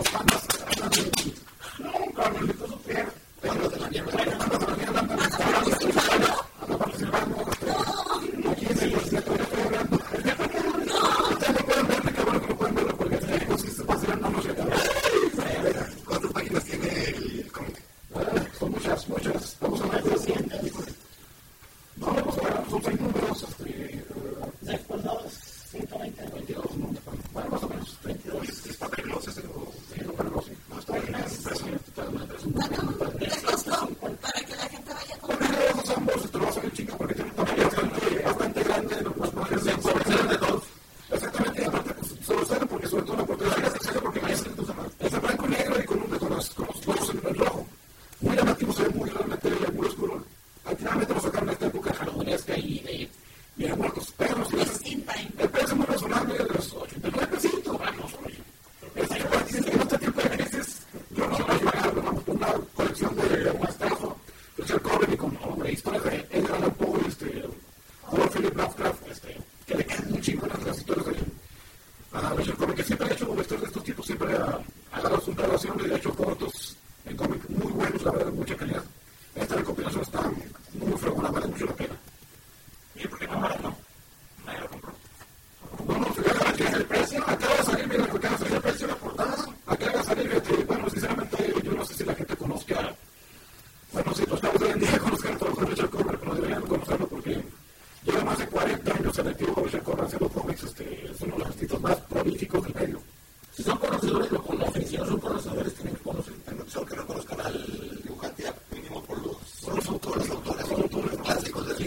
los pandas hablan de mí. No, Carmelito Super. Pandas de la nieve. Pandas de la nieve. Anda participando. Aquí en el desierto de Febra. Ustedes no pueden verme, qué bueno que no pueden verlo porque si se pasan no nos llega. ¿Cuántas páginas tiene el cómic? Son muchas, muchas. Vamos a ver de cien. No, vamos a ver, son seis números. Después dos, ciento veinte, veintidós números. Bueno, más o menos treinta y dos. ¿Es papel gloss ese o sí, no papel gloss? No, está bien, es impresionante. Bueno, ¿les costó para que la gente vaya a comprar? Porque los ambos te lo vas a ver chica porque tiene un tamaño bastante, bastante grande. Los madres se sobresalen de todos. Exactamente, y aparte, pues sobresalen porque sobre todo la portada es excelente porque es en blanco y negro y con, un, con, los, con los huevos en el rojo. Muy llamativo, se ve muy realmente muy oscuro. Finalmente lo sacaron en esta época halloweenesca y de Mira Muertos Perros. El precio es muy razonable de los ochenta y nueve pesitos. Vamos, oye. El señor dice que en este tiempo de meses yo no voy a pagar, vamos, por una colección de muestrazo, Richard Corbin y con hombre, historias de Edgar Allan Poe, este, Howard Philip Lovecraft, este, que le quedan muy chingonas las historias de a Richard Corbin, que siempre ha hecho historias de estos tipos, siempre ha, ha dado su relación y ha hecho cortos en cómic muy buenos, la verdad, de mucha calidad. Esta recopilación está muy fregona, vale mucho la pena. ¿Y por qué no ahora no? Nadie lo compró. No, no, fíjate que el precio acaba de salir, mira, acaba de salir el precio de la portada, acaba de salir, este, bueno, sinceramente, yo no sé si la gente conozca, bueno, si los chavos de hoy en día conozcan el trabajo de Richard Corbin, pero deberían conocerlo porque lleva más de cuarenta años en activo con Richard Corbin haciendo cómics, este, es uno de los artistas más prolíficos del medio. Si son conocedores, lo conocen, si no son conocedores, tienen que conocer. Solo que no conozcan al dibujante mínimo por los, por los autores, autores, los autores clásicos del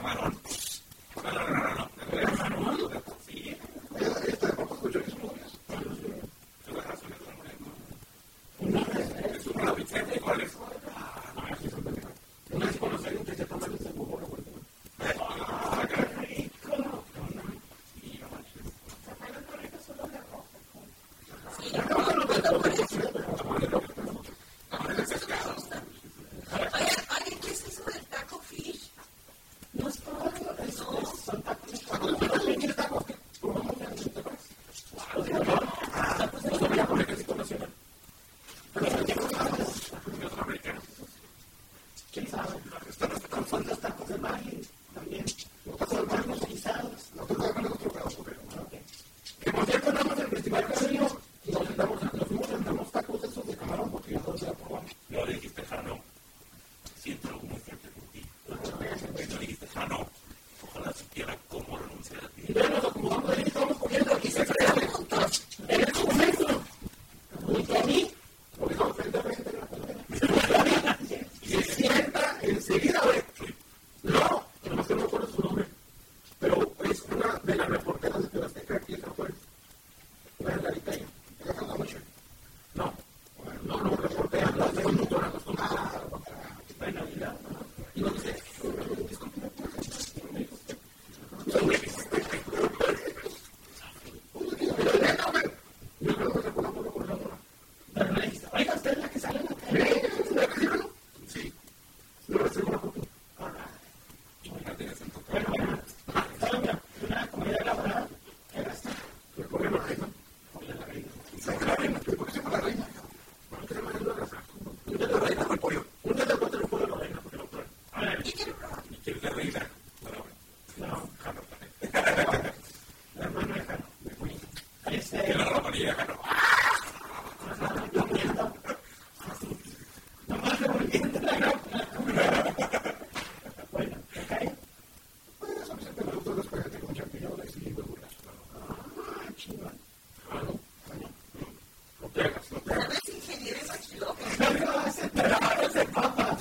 camarón. No, no, no, no, no. ¿Camarón? Sí. Este de papas con chorizo, ¿no? Es un rabbit set, ¿cuál es? Una vez conocí a alguien que se toma el seguro, ¿no? Ah, qué rico. Sí, no manches. Oye, ¿qué es eso del taco fish? No es todo eso, son tacos. Tacos de pequeños tacos que probamos en el tacos. Tacos de los americanos nacional. Pero los los americanos. ¿Quién sabe? Están respetando. Son los tacos de maíz también. Los tacos de Son maíz. los guisados. Nosotros trabajamos en otro lado, pero. Ok. Que por cierto, andamos en el Festival Casino. Nos sentamos, nos fuimos a unos tacos esos de camarón porque ya todos se la probamos. No dijiste Jano. Siento algo muy fuerte por ti. No dijiste Jano. Ojalá supiera cómo renunciar a ti. Y ya nos acomodamos ahí, estamos comiendo y se crean juntos. En el comienzo. Junto a mí, porque estamos frente a frente en la palabra. Y se sienta enseguida, güey. No, además que no recuerdo su nombre. Pero es una de las reporteras de Tebasteca aquí en San Juan. Una Larita ahí. ¿Ella está en la noche? No. No, no, reportera, las de conductora, las conductoras. Bueno, y la, y nos dice, disculpe, Oiga, usted es la que sale en la tele. sí, lo recibo una foto. Imagínate ese entonces. Bueno, bueno, ¿saben? Una comida elaborada. ¿Qué gasta? Le pone la reina. Ponle la reina. ¿Sabe la reina? ¿Por qué se llama la reina? ¿Por qué se llama la reina? Un día de reina con el pollo. Un día de cuatro le pone la reina porque lo prueba. A ver, ¿Y quieres la reina? no, Jano también. la hermana de Jano. Este, Que la ramonilla, Jano. comiendo. Nomás revolviendo la ropa. Bueno, ¿te cae? Pues a mí siempre me gusta el espagueti con champiñones y verduras. Ah, chingón. Bueno, bueno. No te hagas, no te hagas. ¿Sabes ingeniero esa chiloca? No, ese pedazo de papa.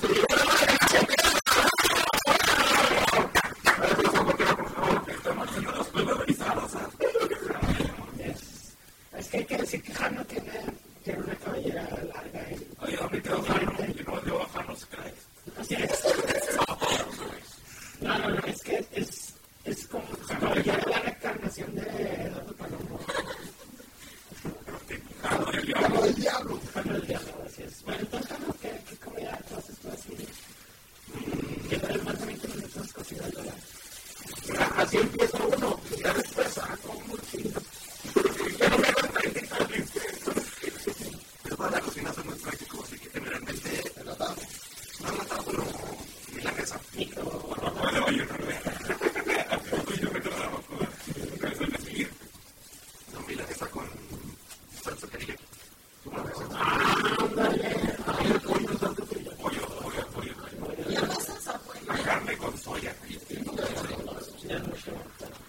Es que hay que decir que Jano tiene, tiene una cabellera larga. ¿Eh? Oye, ¿dónde quedó Jano? Yo no le a Jano, se cae. Así es. No, no, no, es que es, es como su cabellera la reencarnación de Eduardo Palomo. Jano del Jano diablo. del diablo. Jano del diablo, así es. Bueno, entonces, Jano, ¿qué, qué comida haces tú así? Llevar más de veinte minutos cocinando la... Así empieza uno, y ya después, ah, como chido. Ya no me hagan práctica. Pero para la cocina son muy prácticos, así que generalmente la damos. No la damos, pero milanesa. Oye, oye, no le Oye, me tratamos con eso de seguir. No, milanesa con salsa teriyaki. ¿Cómo la ves? ¡Ándale! Ay, el pollo, salsa teriyaki. Pollo, pollo, pollo. Ya no se sabe. La carne con soya. Ya no sé.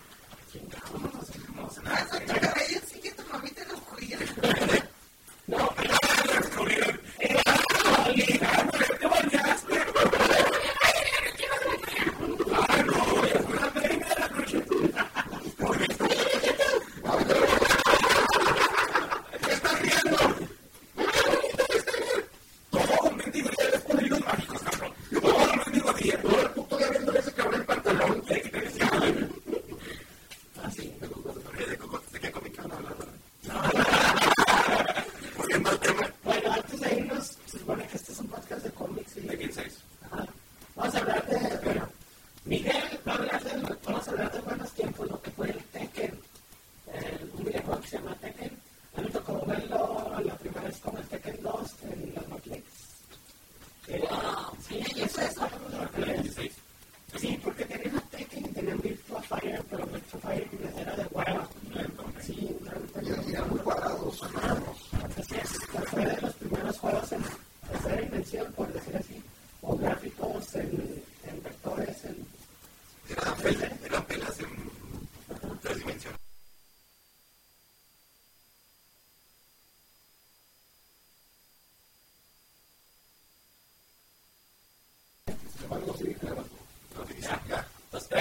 Hasta tu cabello sí que tu mami te lo cuida. No, Todo un mendigo y tres podridos mágicos, cabrón. Todo un mendigo día. Todo el puto día viendo ese cabrón el pantalón. ¿Qué te decía? Así, me gusta la torre de coco, se queda con mi cara hablando. Volviendo al tema. bueno, antes de irnos, se supone que este es un podcast de cómics y... ¿De quién seis? Ajá. Vamos a hablar de, bueno, Miguel va a hablar de, vamos a hablar de buenos tiempos, lo que fue el Tekken, el, un videojuego que se llama Tekken. A mí me tocó verlo la primera vez como el Tekken dos en las Netflix. Wow. Sí, y eso es dieciséis. sí, porque tenían a Tekken y tenían Virtua Fire, pero Virtua Fire era de hueva. Sí, realmente. Y eran muy cuadrados. Así es, fue de los primeros juegos en tercera dimensión, por decir así, o gráficos en, en vectores, en... Eran pelas, eran pelas en tres dimensiones. Algo así, claro. Ya, ya.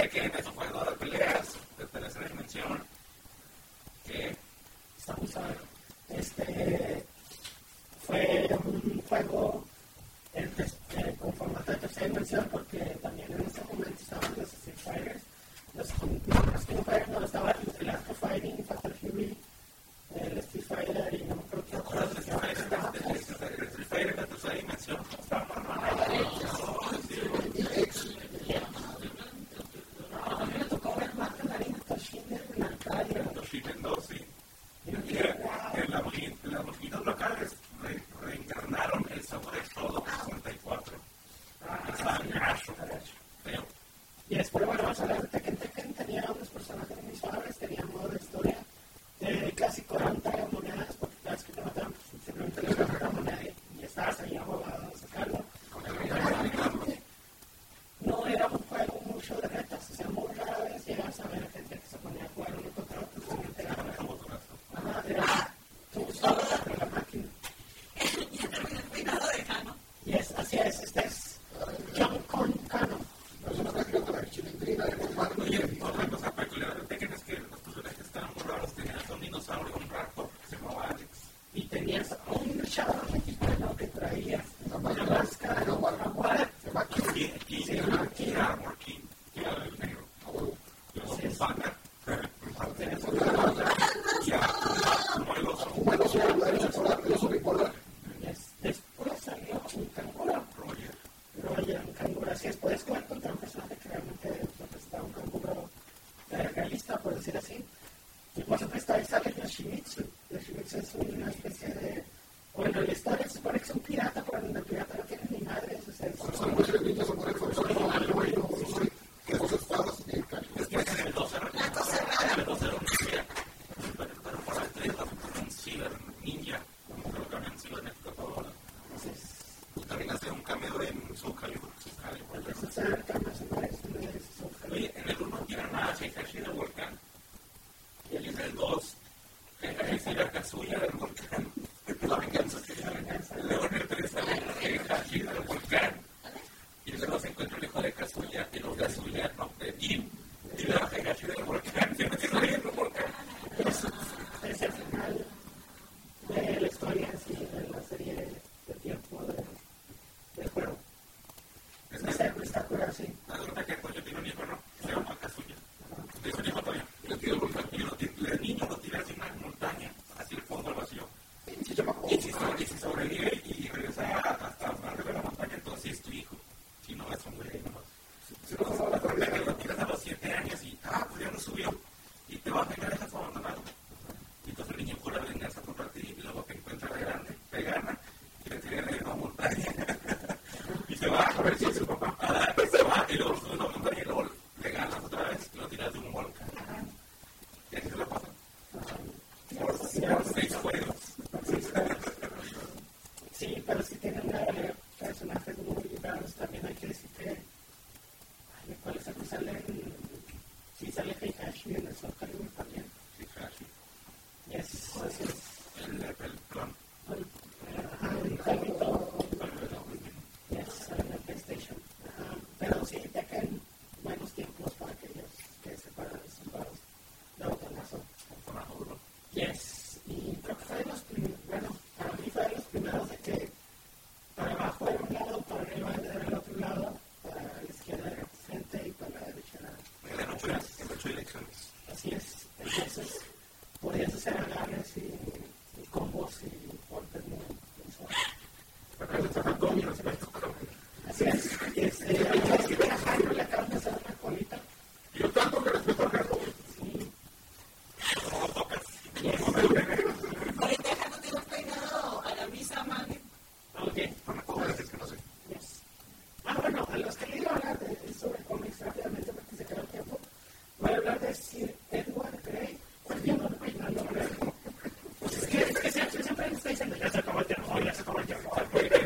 Pero bueno, vamos a hablar de Tekken. Tekken tenía unos personajes muy suaves, tenía modo de historia. El clásico era un tragamonedas, porque cada vez que te mataban, pues, simplemente le agarraba la moneda y estabas ahí abogado a sacarlo. No era un juego mucho de retas, o sea, muy rara vez llegas a ver a gente que se ponía a jugar uno contra otro, simplemente era Ajá, era tu gustaba la máquina. Ya terminó el peinado de Cano. Y es, así es, este es John Con Cano. Oye, otra cosa peculiar de Tekken es que los personajes estaban muy raros. Tenías un dinosaurio, un raptor que se llamaba Alex. Y tenías un luchador mexicano que traía una máscara de Guadalajara. Aquí, aquí, Se llama King. era Armor King, que era el negro. Luego un panda. Como el oso. Después salió un canguro. Roger, un canguro. Así es, puedes jugar contra un personaje que realmente representa un canguro realista, por decir así. Y por supuesto ahí sale Yoshimitsu. Yoshimitsu es una especie de... Bueno, la historia se supone que es un pirata, pero el pirata no tiene ni madre. Eso es... Son muchos niños, son muchos niños. Que dos espadas y el cañón. Es que en el dos era La cosa rara. el dos era un ninja. Pero por el tres era un ciber ninja. Como que lo cambian cibernético todo ahora. Y también hace un cameo en Soul Calibur. Eso es el cambio, se parece. Oye, en el uno tiran a Heihachi del volcán. Y en el dos, Heihachi tira a Kazuya del volcán. La venganza. Luego en el tres sale Heihachi del volcán. Y luego se encuentra el hijo de Kazuya. Y luego Kazuya, no, de Jin. Y luego Heihachi del volcán. Siempre se sale en un volcán. Eso es el final de la historia, así, de la serie de tiempo de, del juego. Es No sé, está curado, sí. Resulta que yo tengo un hijo, ¿no? Se llama Kazuya. Es un hijo todavía. Y le tiro el volcán. Y lo tira, el niño lo tira hacia una montaña, hacia el fondo al vacío. Y si, sobre, y si sobrevive y regresa hasta arriba de la montaña, entonces sí es tu hijo. Si no, es un güey, no. Si no, lo tiras a los siete años y, ah, pues ya no subió. Y te vas a dejar dejas abandonado. Y entonces el niño jura venganza contra ti y luego te encuentra de grande, te gana y le tira de una montaña. Y se va a ver si es su papá. Ah, se va y luego sube una montaña y luego le ganas otra vez y lo tiras de un volcán. Y así se lo pasa. Por seis juegos. Sí, pero sí tienen eh, personajes muy raros. También hay que decir que. Ay, ¿cuál es el que sale en. Sí, sale Heihachi en el Soul Calibur también. Heihachi. Yes, así es. El, el clon. Ajá, un jueguito. Yes, sale en el PlayStation. Ajá. Pero sí, Tekken, buenos tiempos para aquellos que se paran esos juegos de botonazo. Yes, y creo que fue de los primeros, bueno, para mí fue de los primeros de que para abajo era un lado, para arriba era el otro lado, para la izquierda era frente y para la derecha era... Eran ocho, eran ocho elecciones. Así es, entonces podías hacer agarres y, y combos y golpes muy, muy suaves. Acá se está todo mi respeto. Así es, este, hay que decir que a Jairo le acaban de hacer una colita. Yo tanto que respeto a Carlos. Sí. Ahorita Jano tiene un peinado a la misa, mami. Ok. Yes. Ah, bueno, a los que le iba a hablar de, sobre cómics rápidamente porque se quedó el tiempo, voy a hablar de Sir Edward Grey. ¿Cuál tiempo no peinando? Pues es que, es que siempre, siempre me está diciendo, ya se acabó el tiempo, ya se acabó el tiempo.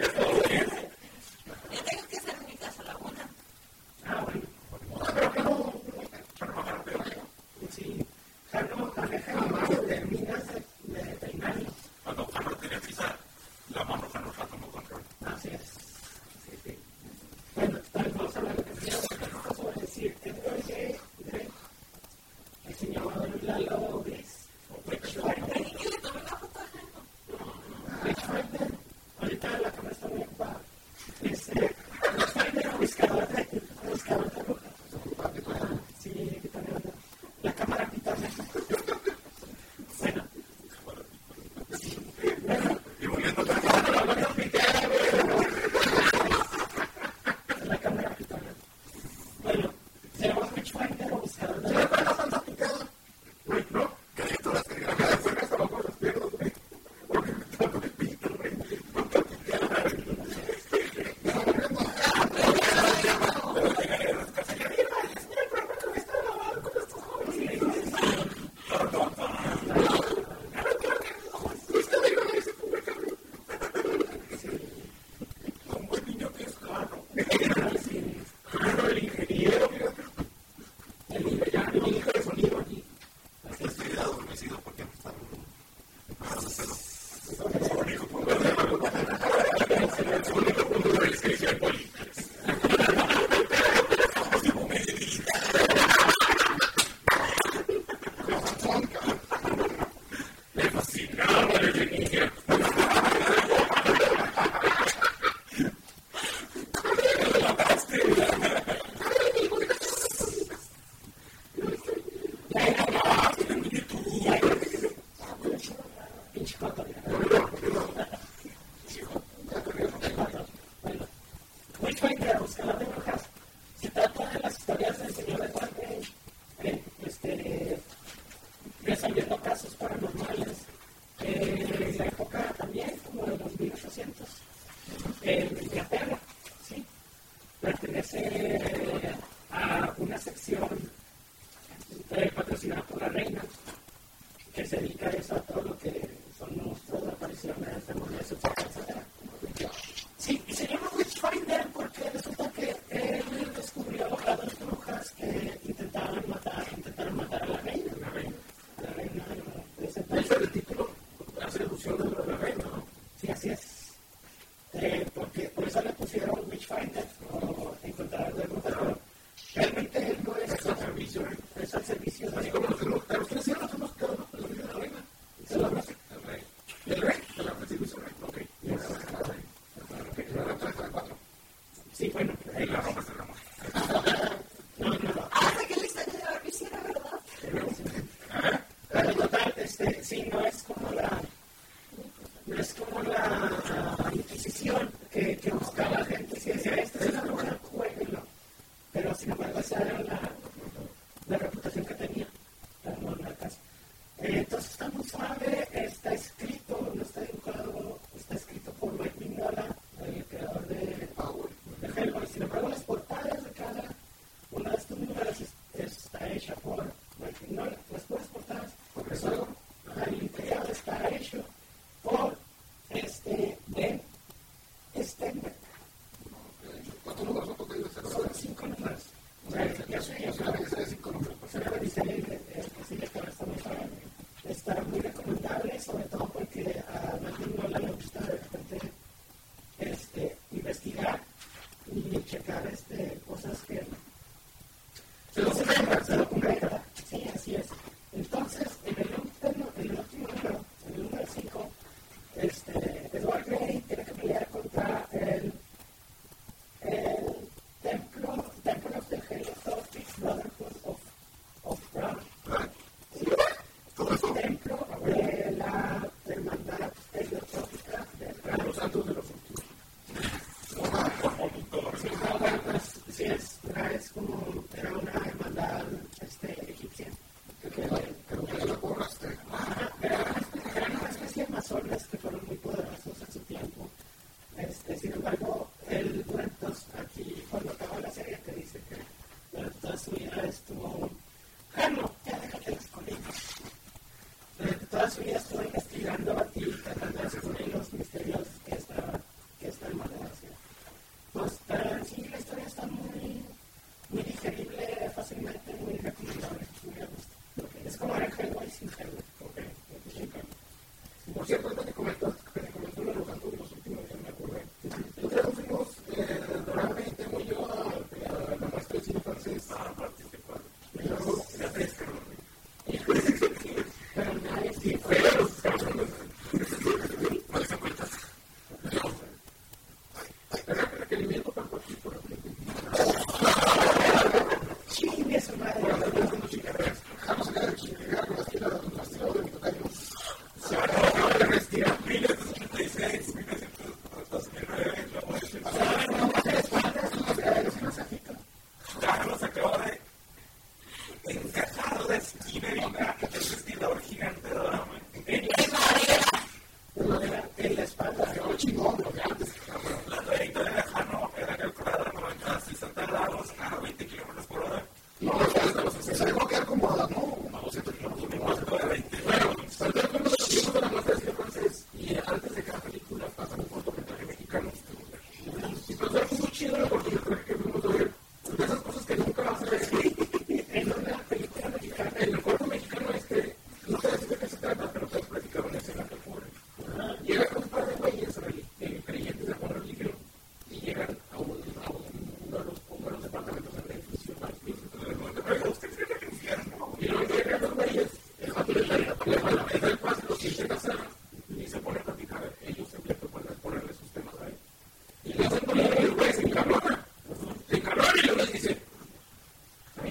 Yo tengo que hacer en mi casa la una. Ah, bueno. Pero que no. Sí. Jano maneja más terminas de, de peinarlos. Cuando Jano tenía pisar, la mano Jano la tomó control. Así es. Sí, sí. Bueno, tal vez vamos a hablar de que quiero sobre decir Edward Grey. chido la oportunidad que fuimos a ver. De esas cosas que nunca vas a ver en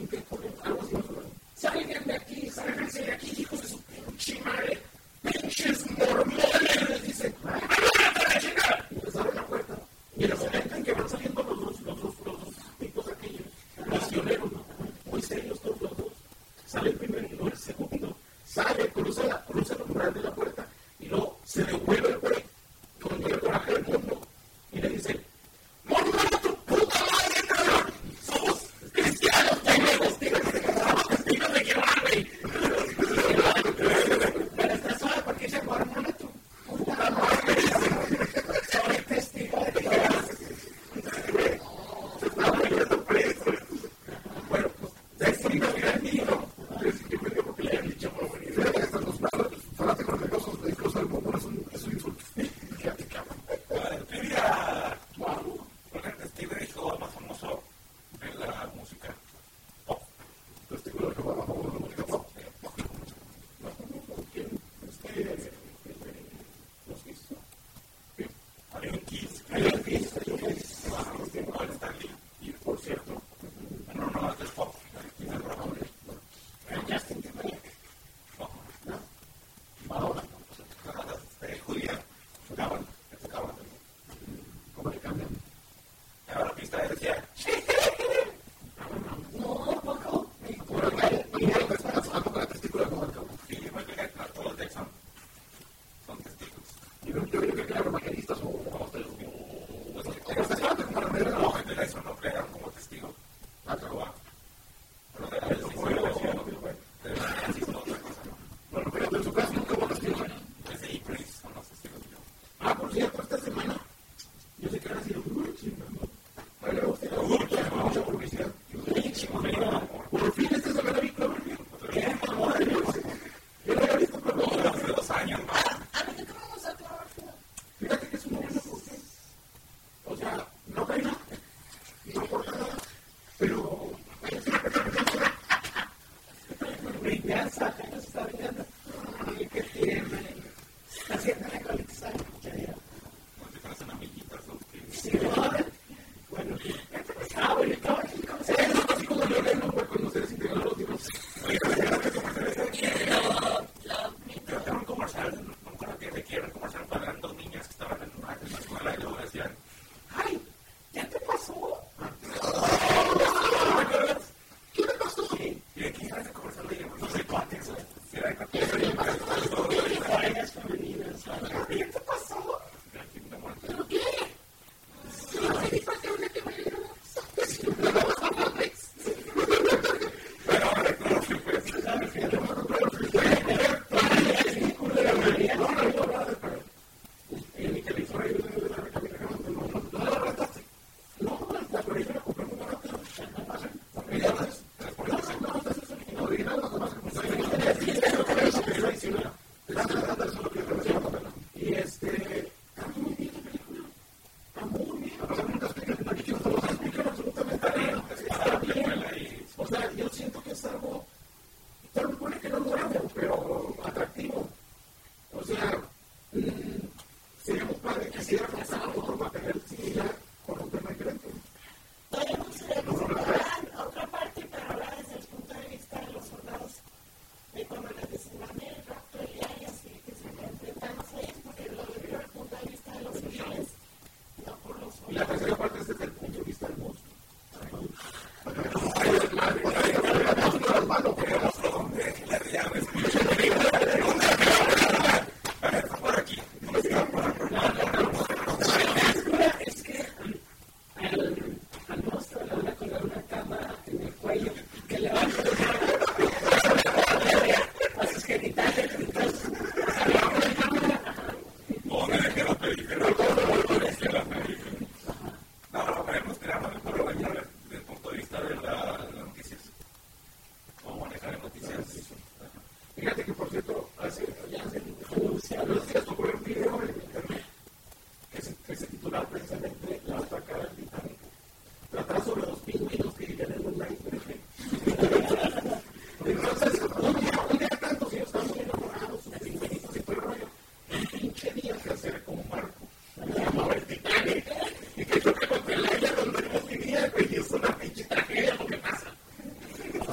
Y es una pinche tragedia lo que pasa.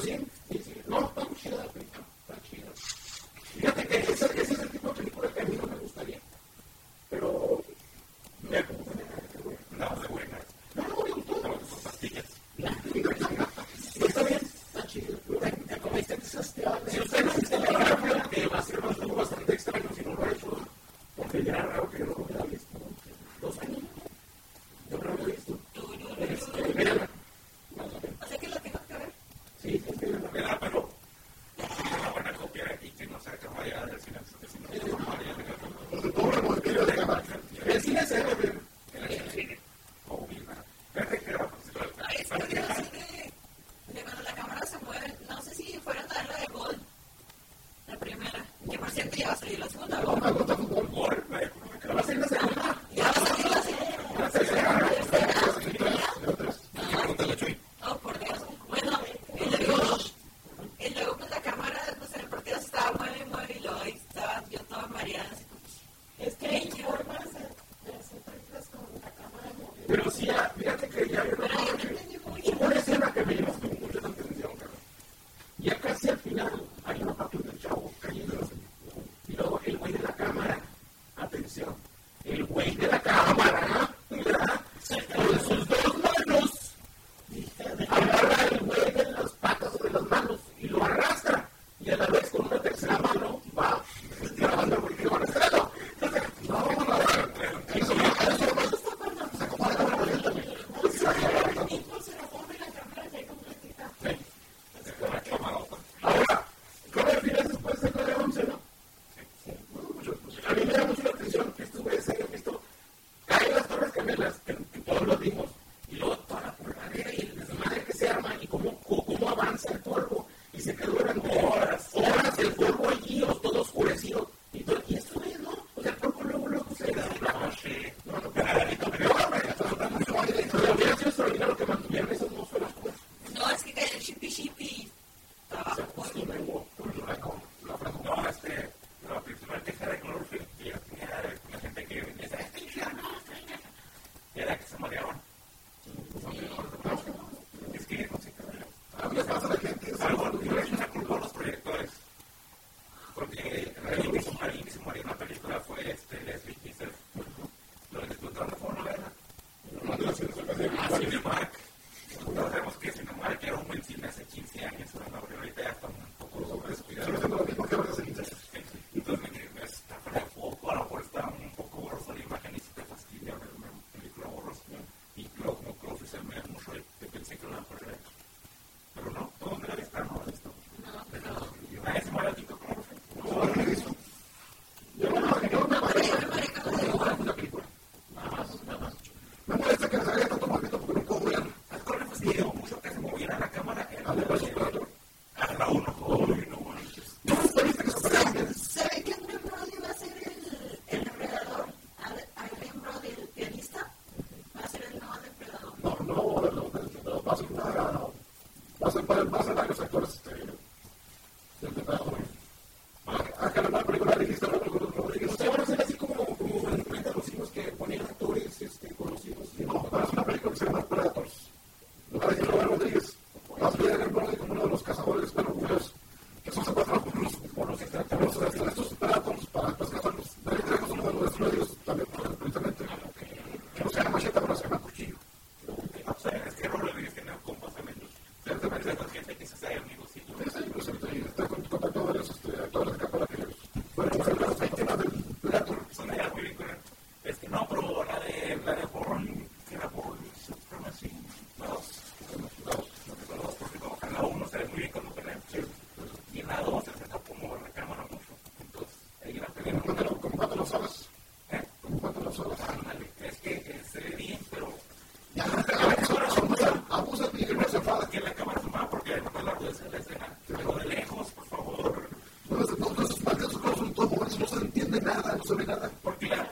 sí, sí, sí. No, está muy chida la película. Está chida. Fíjate que ese, ese es el tipo de película que a mí no me gustaría. Pero. Mira cómo se me cae. No, de buena. No, no me gustó. No, son pastillas. Está bien, está chido. Te comiste esas teorías. Si usted no viste la película, que va a ser algo bastante extraño si no lo ha hecho. Porque ya era raro que yo no lo hubiera visto. Dos años. Yo no lo había visto. Este, mírala. O sea que lo tengo que ver. Sí, sí, sí. Mira, pero es una buena copia y que no sea que vaya del cine. El cine se debe ver. El cine. O bien. Fíjate que era Es que yo así de, de cuando la cámara se mueve, no sé si fueron a dar la de Gold, la primera, que por cierto ya va a salir la segunda. No me gusta fútbol. gol. Va a ser la segunda. Ya va a salir la segunda. La tercera. Oh, por Dios. Bueno, y luego, y luego pues la cámara, pues en el partido se estaba mueve y mueve y luego ahí estaba yo toda mareada, así como, Es que hay formas de hacer películas con la cámara móvil. Pero sí, ya, fíjate que ya pero yo no entendí mucho. hubo una escena que me llamó mucho la atención, cabrón. Ya casi al final hay una patrón del chavo cayendo. Y luego el güey de la cámara, atención, el güey de la cámara, ¿verdad? Con sus dos manos, agarra al güey de las patas o de las manos y lo arrastra. Y a la vez con una tercera mano va grabando el güey que va arrastrando. No, no, no, no. Eso me parece más. Se acomoda con la boleta. Incluso la forma y la cámara ya completita. Ahora, ¿cómo defines después de nueve once, no? A mí me da mucho la atención que estos güeyes hayan visto caen las Torres Gemelas, que, que todos lo vimos, y luego toda la polvadera y el desmadre que se arma y cómo, cómo avanza el polvo y se quedó durante horas, horas el polvo allí, o todo oscurecido. Y, todo, y esto es, ¿no? O sea, el polvo luego, luego se da una noche. No, no, pero hubiera sido extraordinario que mantuvieran esas atmósferas. No, es que cae el shippy shippy. Estaba No, este, la principal queja de Cloverfield, que ya tenía la gente que venía a extinción, no, era que se mareaban. Es que no sé qué. A mí me pasa la gente. Algo, no es una culpa a los proyectores. Porque alguien que hizo, alguien que hizo morir una película fue este Leslie Kisser. Lo que disfrutaron fue una novela. Cinemark. Nosotros sabemos que Cinemark era un buen cine hace quince años, pero ahorita ya está un poco descuidado. Entonces me está fuera de foco, a lo mejor está un poco borrosa la imagen y si te fastidia ver una película borrosa. Y luego como Cloverfield se me da mucho que pensé que lo iba a perder. Pero no, todos me la vista, no la visto. Pero nadie se muere al quinto Cloverfield. No, no lo he visto. Yo no me yo me mareé con la película. Nada más, nada más. Me molesta que les haga tanto movimiento porque no puedo ver. Al correr fastidió mucho que se moviera la cámara. A la uno, uy, no manches. ¿No viste que se peleaban? ¿Se ve que Adrien Brody va a ser el, el depredador? Adrien Brody, el pianista, va a ser el nuevo depredador. No, no, no, no, va a ser una, va a ser para va a ser varios actores este, del depredador. Acá en la película dijiste la película Rodríguez. O sea, van a ser así como, como en frente a los hijos que ponían actores este, conocidos. Y no, va a ser una película que se llama Predators. Lo va a decir Robert Rodríguez. Vas a ver a Adrien Brody como uno de los cazadores, bueno, los que son secuestrados por los, por los extraterrestres. Estos Predators para pues cazarlos. Dale, traemos uno de los medios también, precisamente. Que no se llama macheta, pero se llama cuchillo. O sea, es que Robert Rodríguez tiene compas también. Ciertamente hay gente que se hace amigos y yo. Sí, pues está contactado de los actores de cámara que fueron las víctimas del Predator. Son allá muy bien con él. Es que no, pero la de la de Bourne, que era Bourne, Supremacy, la dos, no recuerdo dos, porque como que en la uno se ve muy bien cuando pelean. Y en la dos se acerca como la cámara mucho. Entonces, ahí la pelean. ¿Cómo cuánto lo sabes? ¿Eh? ¿Cómo cuánto lo sabes? Ándale, es que se ve bien, pero Ya, a veces ahora son muy abusos y no se enfada. que la cámara se mueva porque no es la rueda de la escena. Pero de lejos, por favor. No, no, esos malditos cosas son todo momentos, no se entiende nada, no se ve nada. Porque la...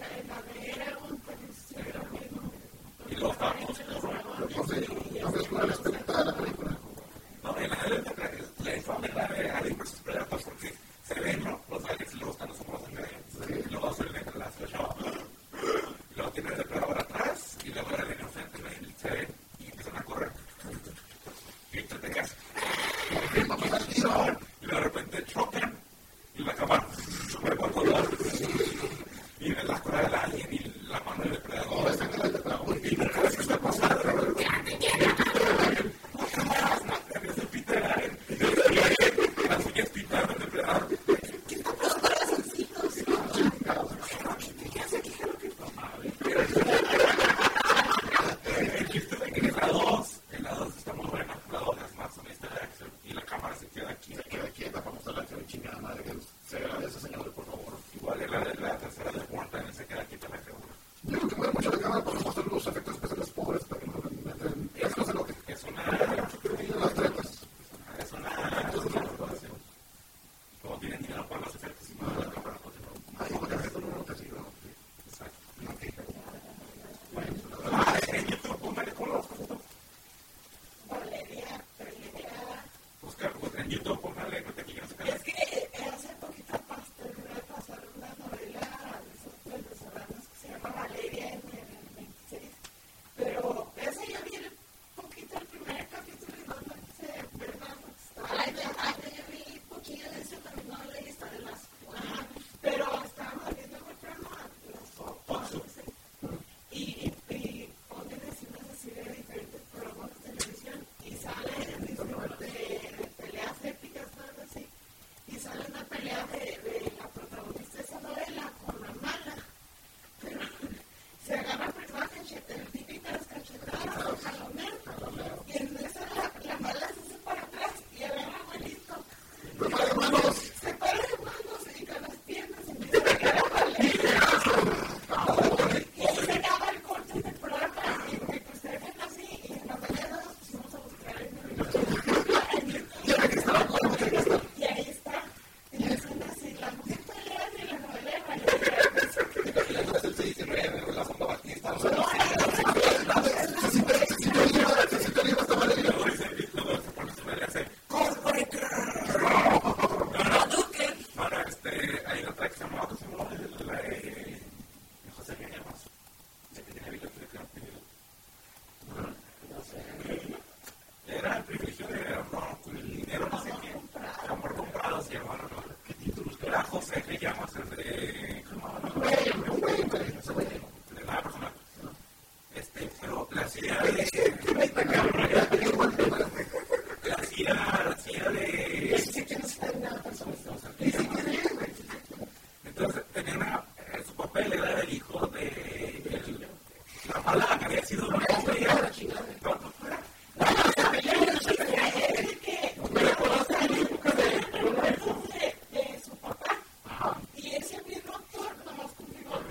Y luego estábamos... Entonces, no ves una respecta a la película. No, en la la infame la de Alien versus Predators, porque se ven, ¿no? Los aliens y luego están los ojos en medio. Y luego se ven las flechas. Y luego tiene el depredador atrás y luego el alien enfrente y se ven y empiezan a correr. Y tú te quedas... y de repente chocan y la cámara sube por todos y ven la cola del alien y la mano del depredador, esa cara del depredador y nunca ves que está pasando. Es el Peter Allen, las uñas pintadas del depredador. ¿Qué está pasando con los ancitos? ¿Qué hace aquí? El chiste de que en la dos, en la dos está muy buena, la dos es más honesta de acción y la cámara se queda aquí. Se queda quieta para mostrar la acción chingada madre que se agradece, señor, por favor. Igual en la, la tercera de Warren también se queda quieta la cámara. Yo creo que mueve mucho la cámara para mostrar los efectos especiales pobres para que no se note. Es una... las trepas. Es una... Como tienen dinero para los efectos y no la cámara, pues no. Ay, porque esto no lo te sigo. Exacto. Bueno, en YouTube, póngale con los costos. Valeria, Valeria. Buscar, en YouTube, póngale, no te quieras sacar. Es que hace poquito me pasaron una novela de venezolanos que se llama Valeria en el veintiséis. Pero ese ya viene poquito el primer capítulo y no lo quise ver más. Ay, yo vi poquito de eso, también no leí esta de las. Pero estábamos viendo el programa, las fotos. Y, y ponen escenas así de diferentes programas de televisión y salen de, de peleas épicas, todo así. Y sale una pelea de, de la protagonista de esa novela con la mala. Pero se agarra personas típicas cachetadas, jaloneos. Y en esa la, la mala se hace para atrás y agarra abuelito. Se para de manos. Se para de manos y con las piernas empieza a pegar a abuelito. Y ahí se acaba el corte del programa y pues se dejan así y en la mañana nos pusimos a buscar en el y ahí está. Y la escena así, la mujer pelea y la novela de Valeria. Y la novela es el seis y nueve, la Sonda Batista. O sea, no hay otra que se llama la de José Miguel Más. Ya que tiene vida, no sé. Era el privilegio de amor con el dinero, no sé qué. Amor comprado, se llama, ¿no? ¿Qué títulos? Era José que llamas el de. De la persona. Este, pero la hacía de. La hacía, la hacía de. Entonces tenía una, eh, su papel era el hijo de el, la mala que había sido una hombre y ahora chingada de todo. De su papá. Y ese mismo actor nomás cumplió.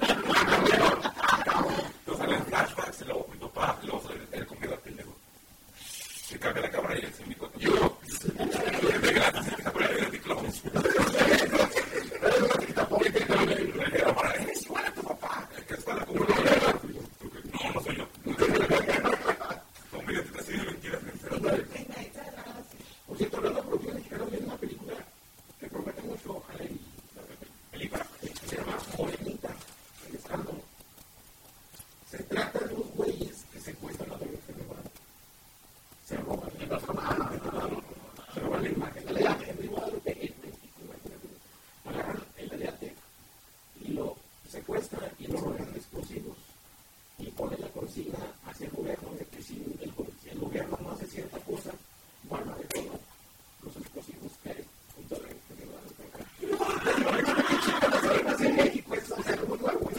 Entonces sale en flashbacks y luego mi papá, y luego sale el comedor pendejo. Se cambia la cámara y él se me dijo, yo, de gratis, se quita por el de clones. Es igual a tu papá, el que está en la comunidad. No, no soy yo. Conmigo te has sido mentiras. Por cierto, hablando de producción mexicana, viene una película que promete mucho, ojalá y película que se llama Morenita, el escándalo. Se trata de unos güeyes que secuestran a la Virgen de Guadalupe. Se roban el patrimonio, se roban la imagen de la imagen de Guadalupe en México. Agarran el aleate y lo secuestran y lo rodean de explosivos y ponen la consigna hacia el gobierno de que si el, si el gobierno no hace cierta cosa, van a detonar los explosivos que hay junto a la Virgen de Guadalupe. En México es algo muy nuevo.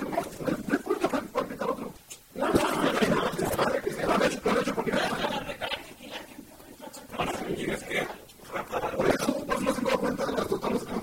No, no, no, madre que se va a ver por hecho porque ahora me digas que por eso pues no se me da cuenta de las totales que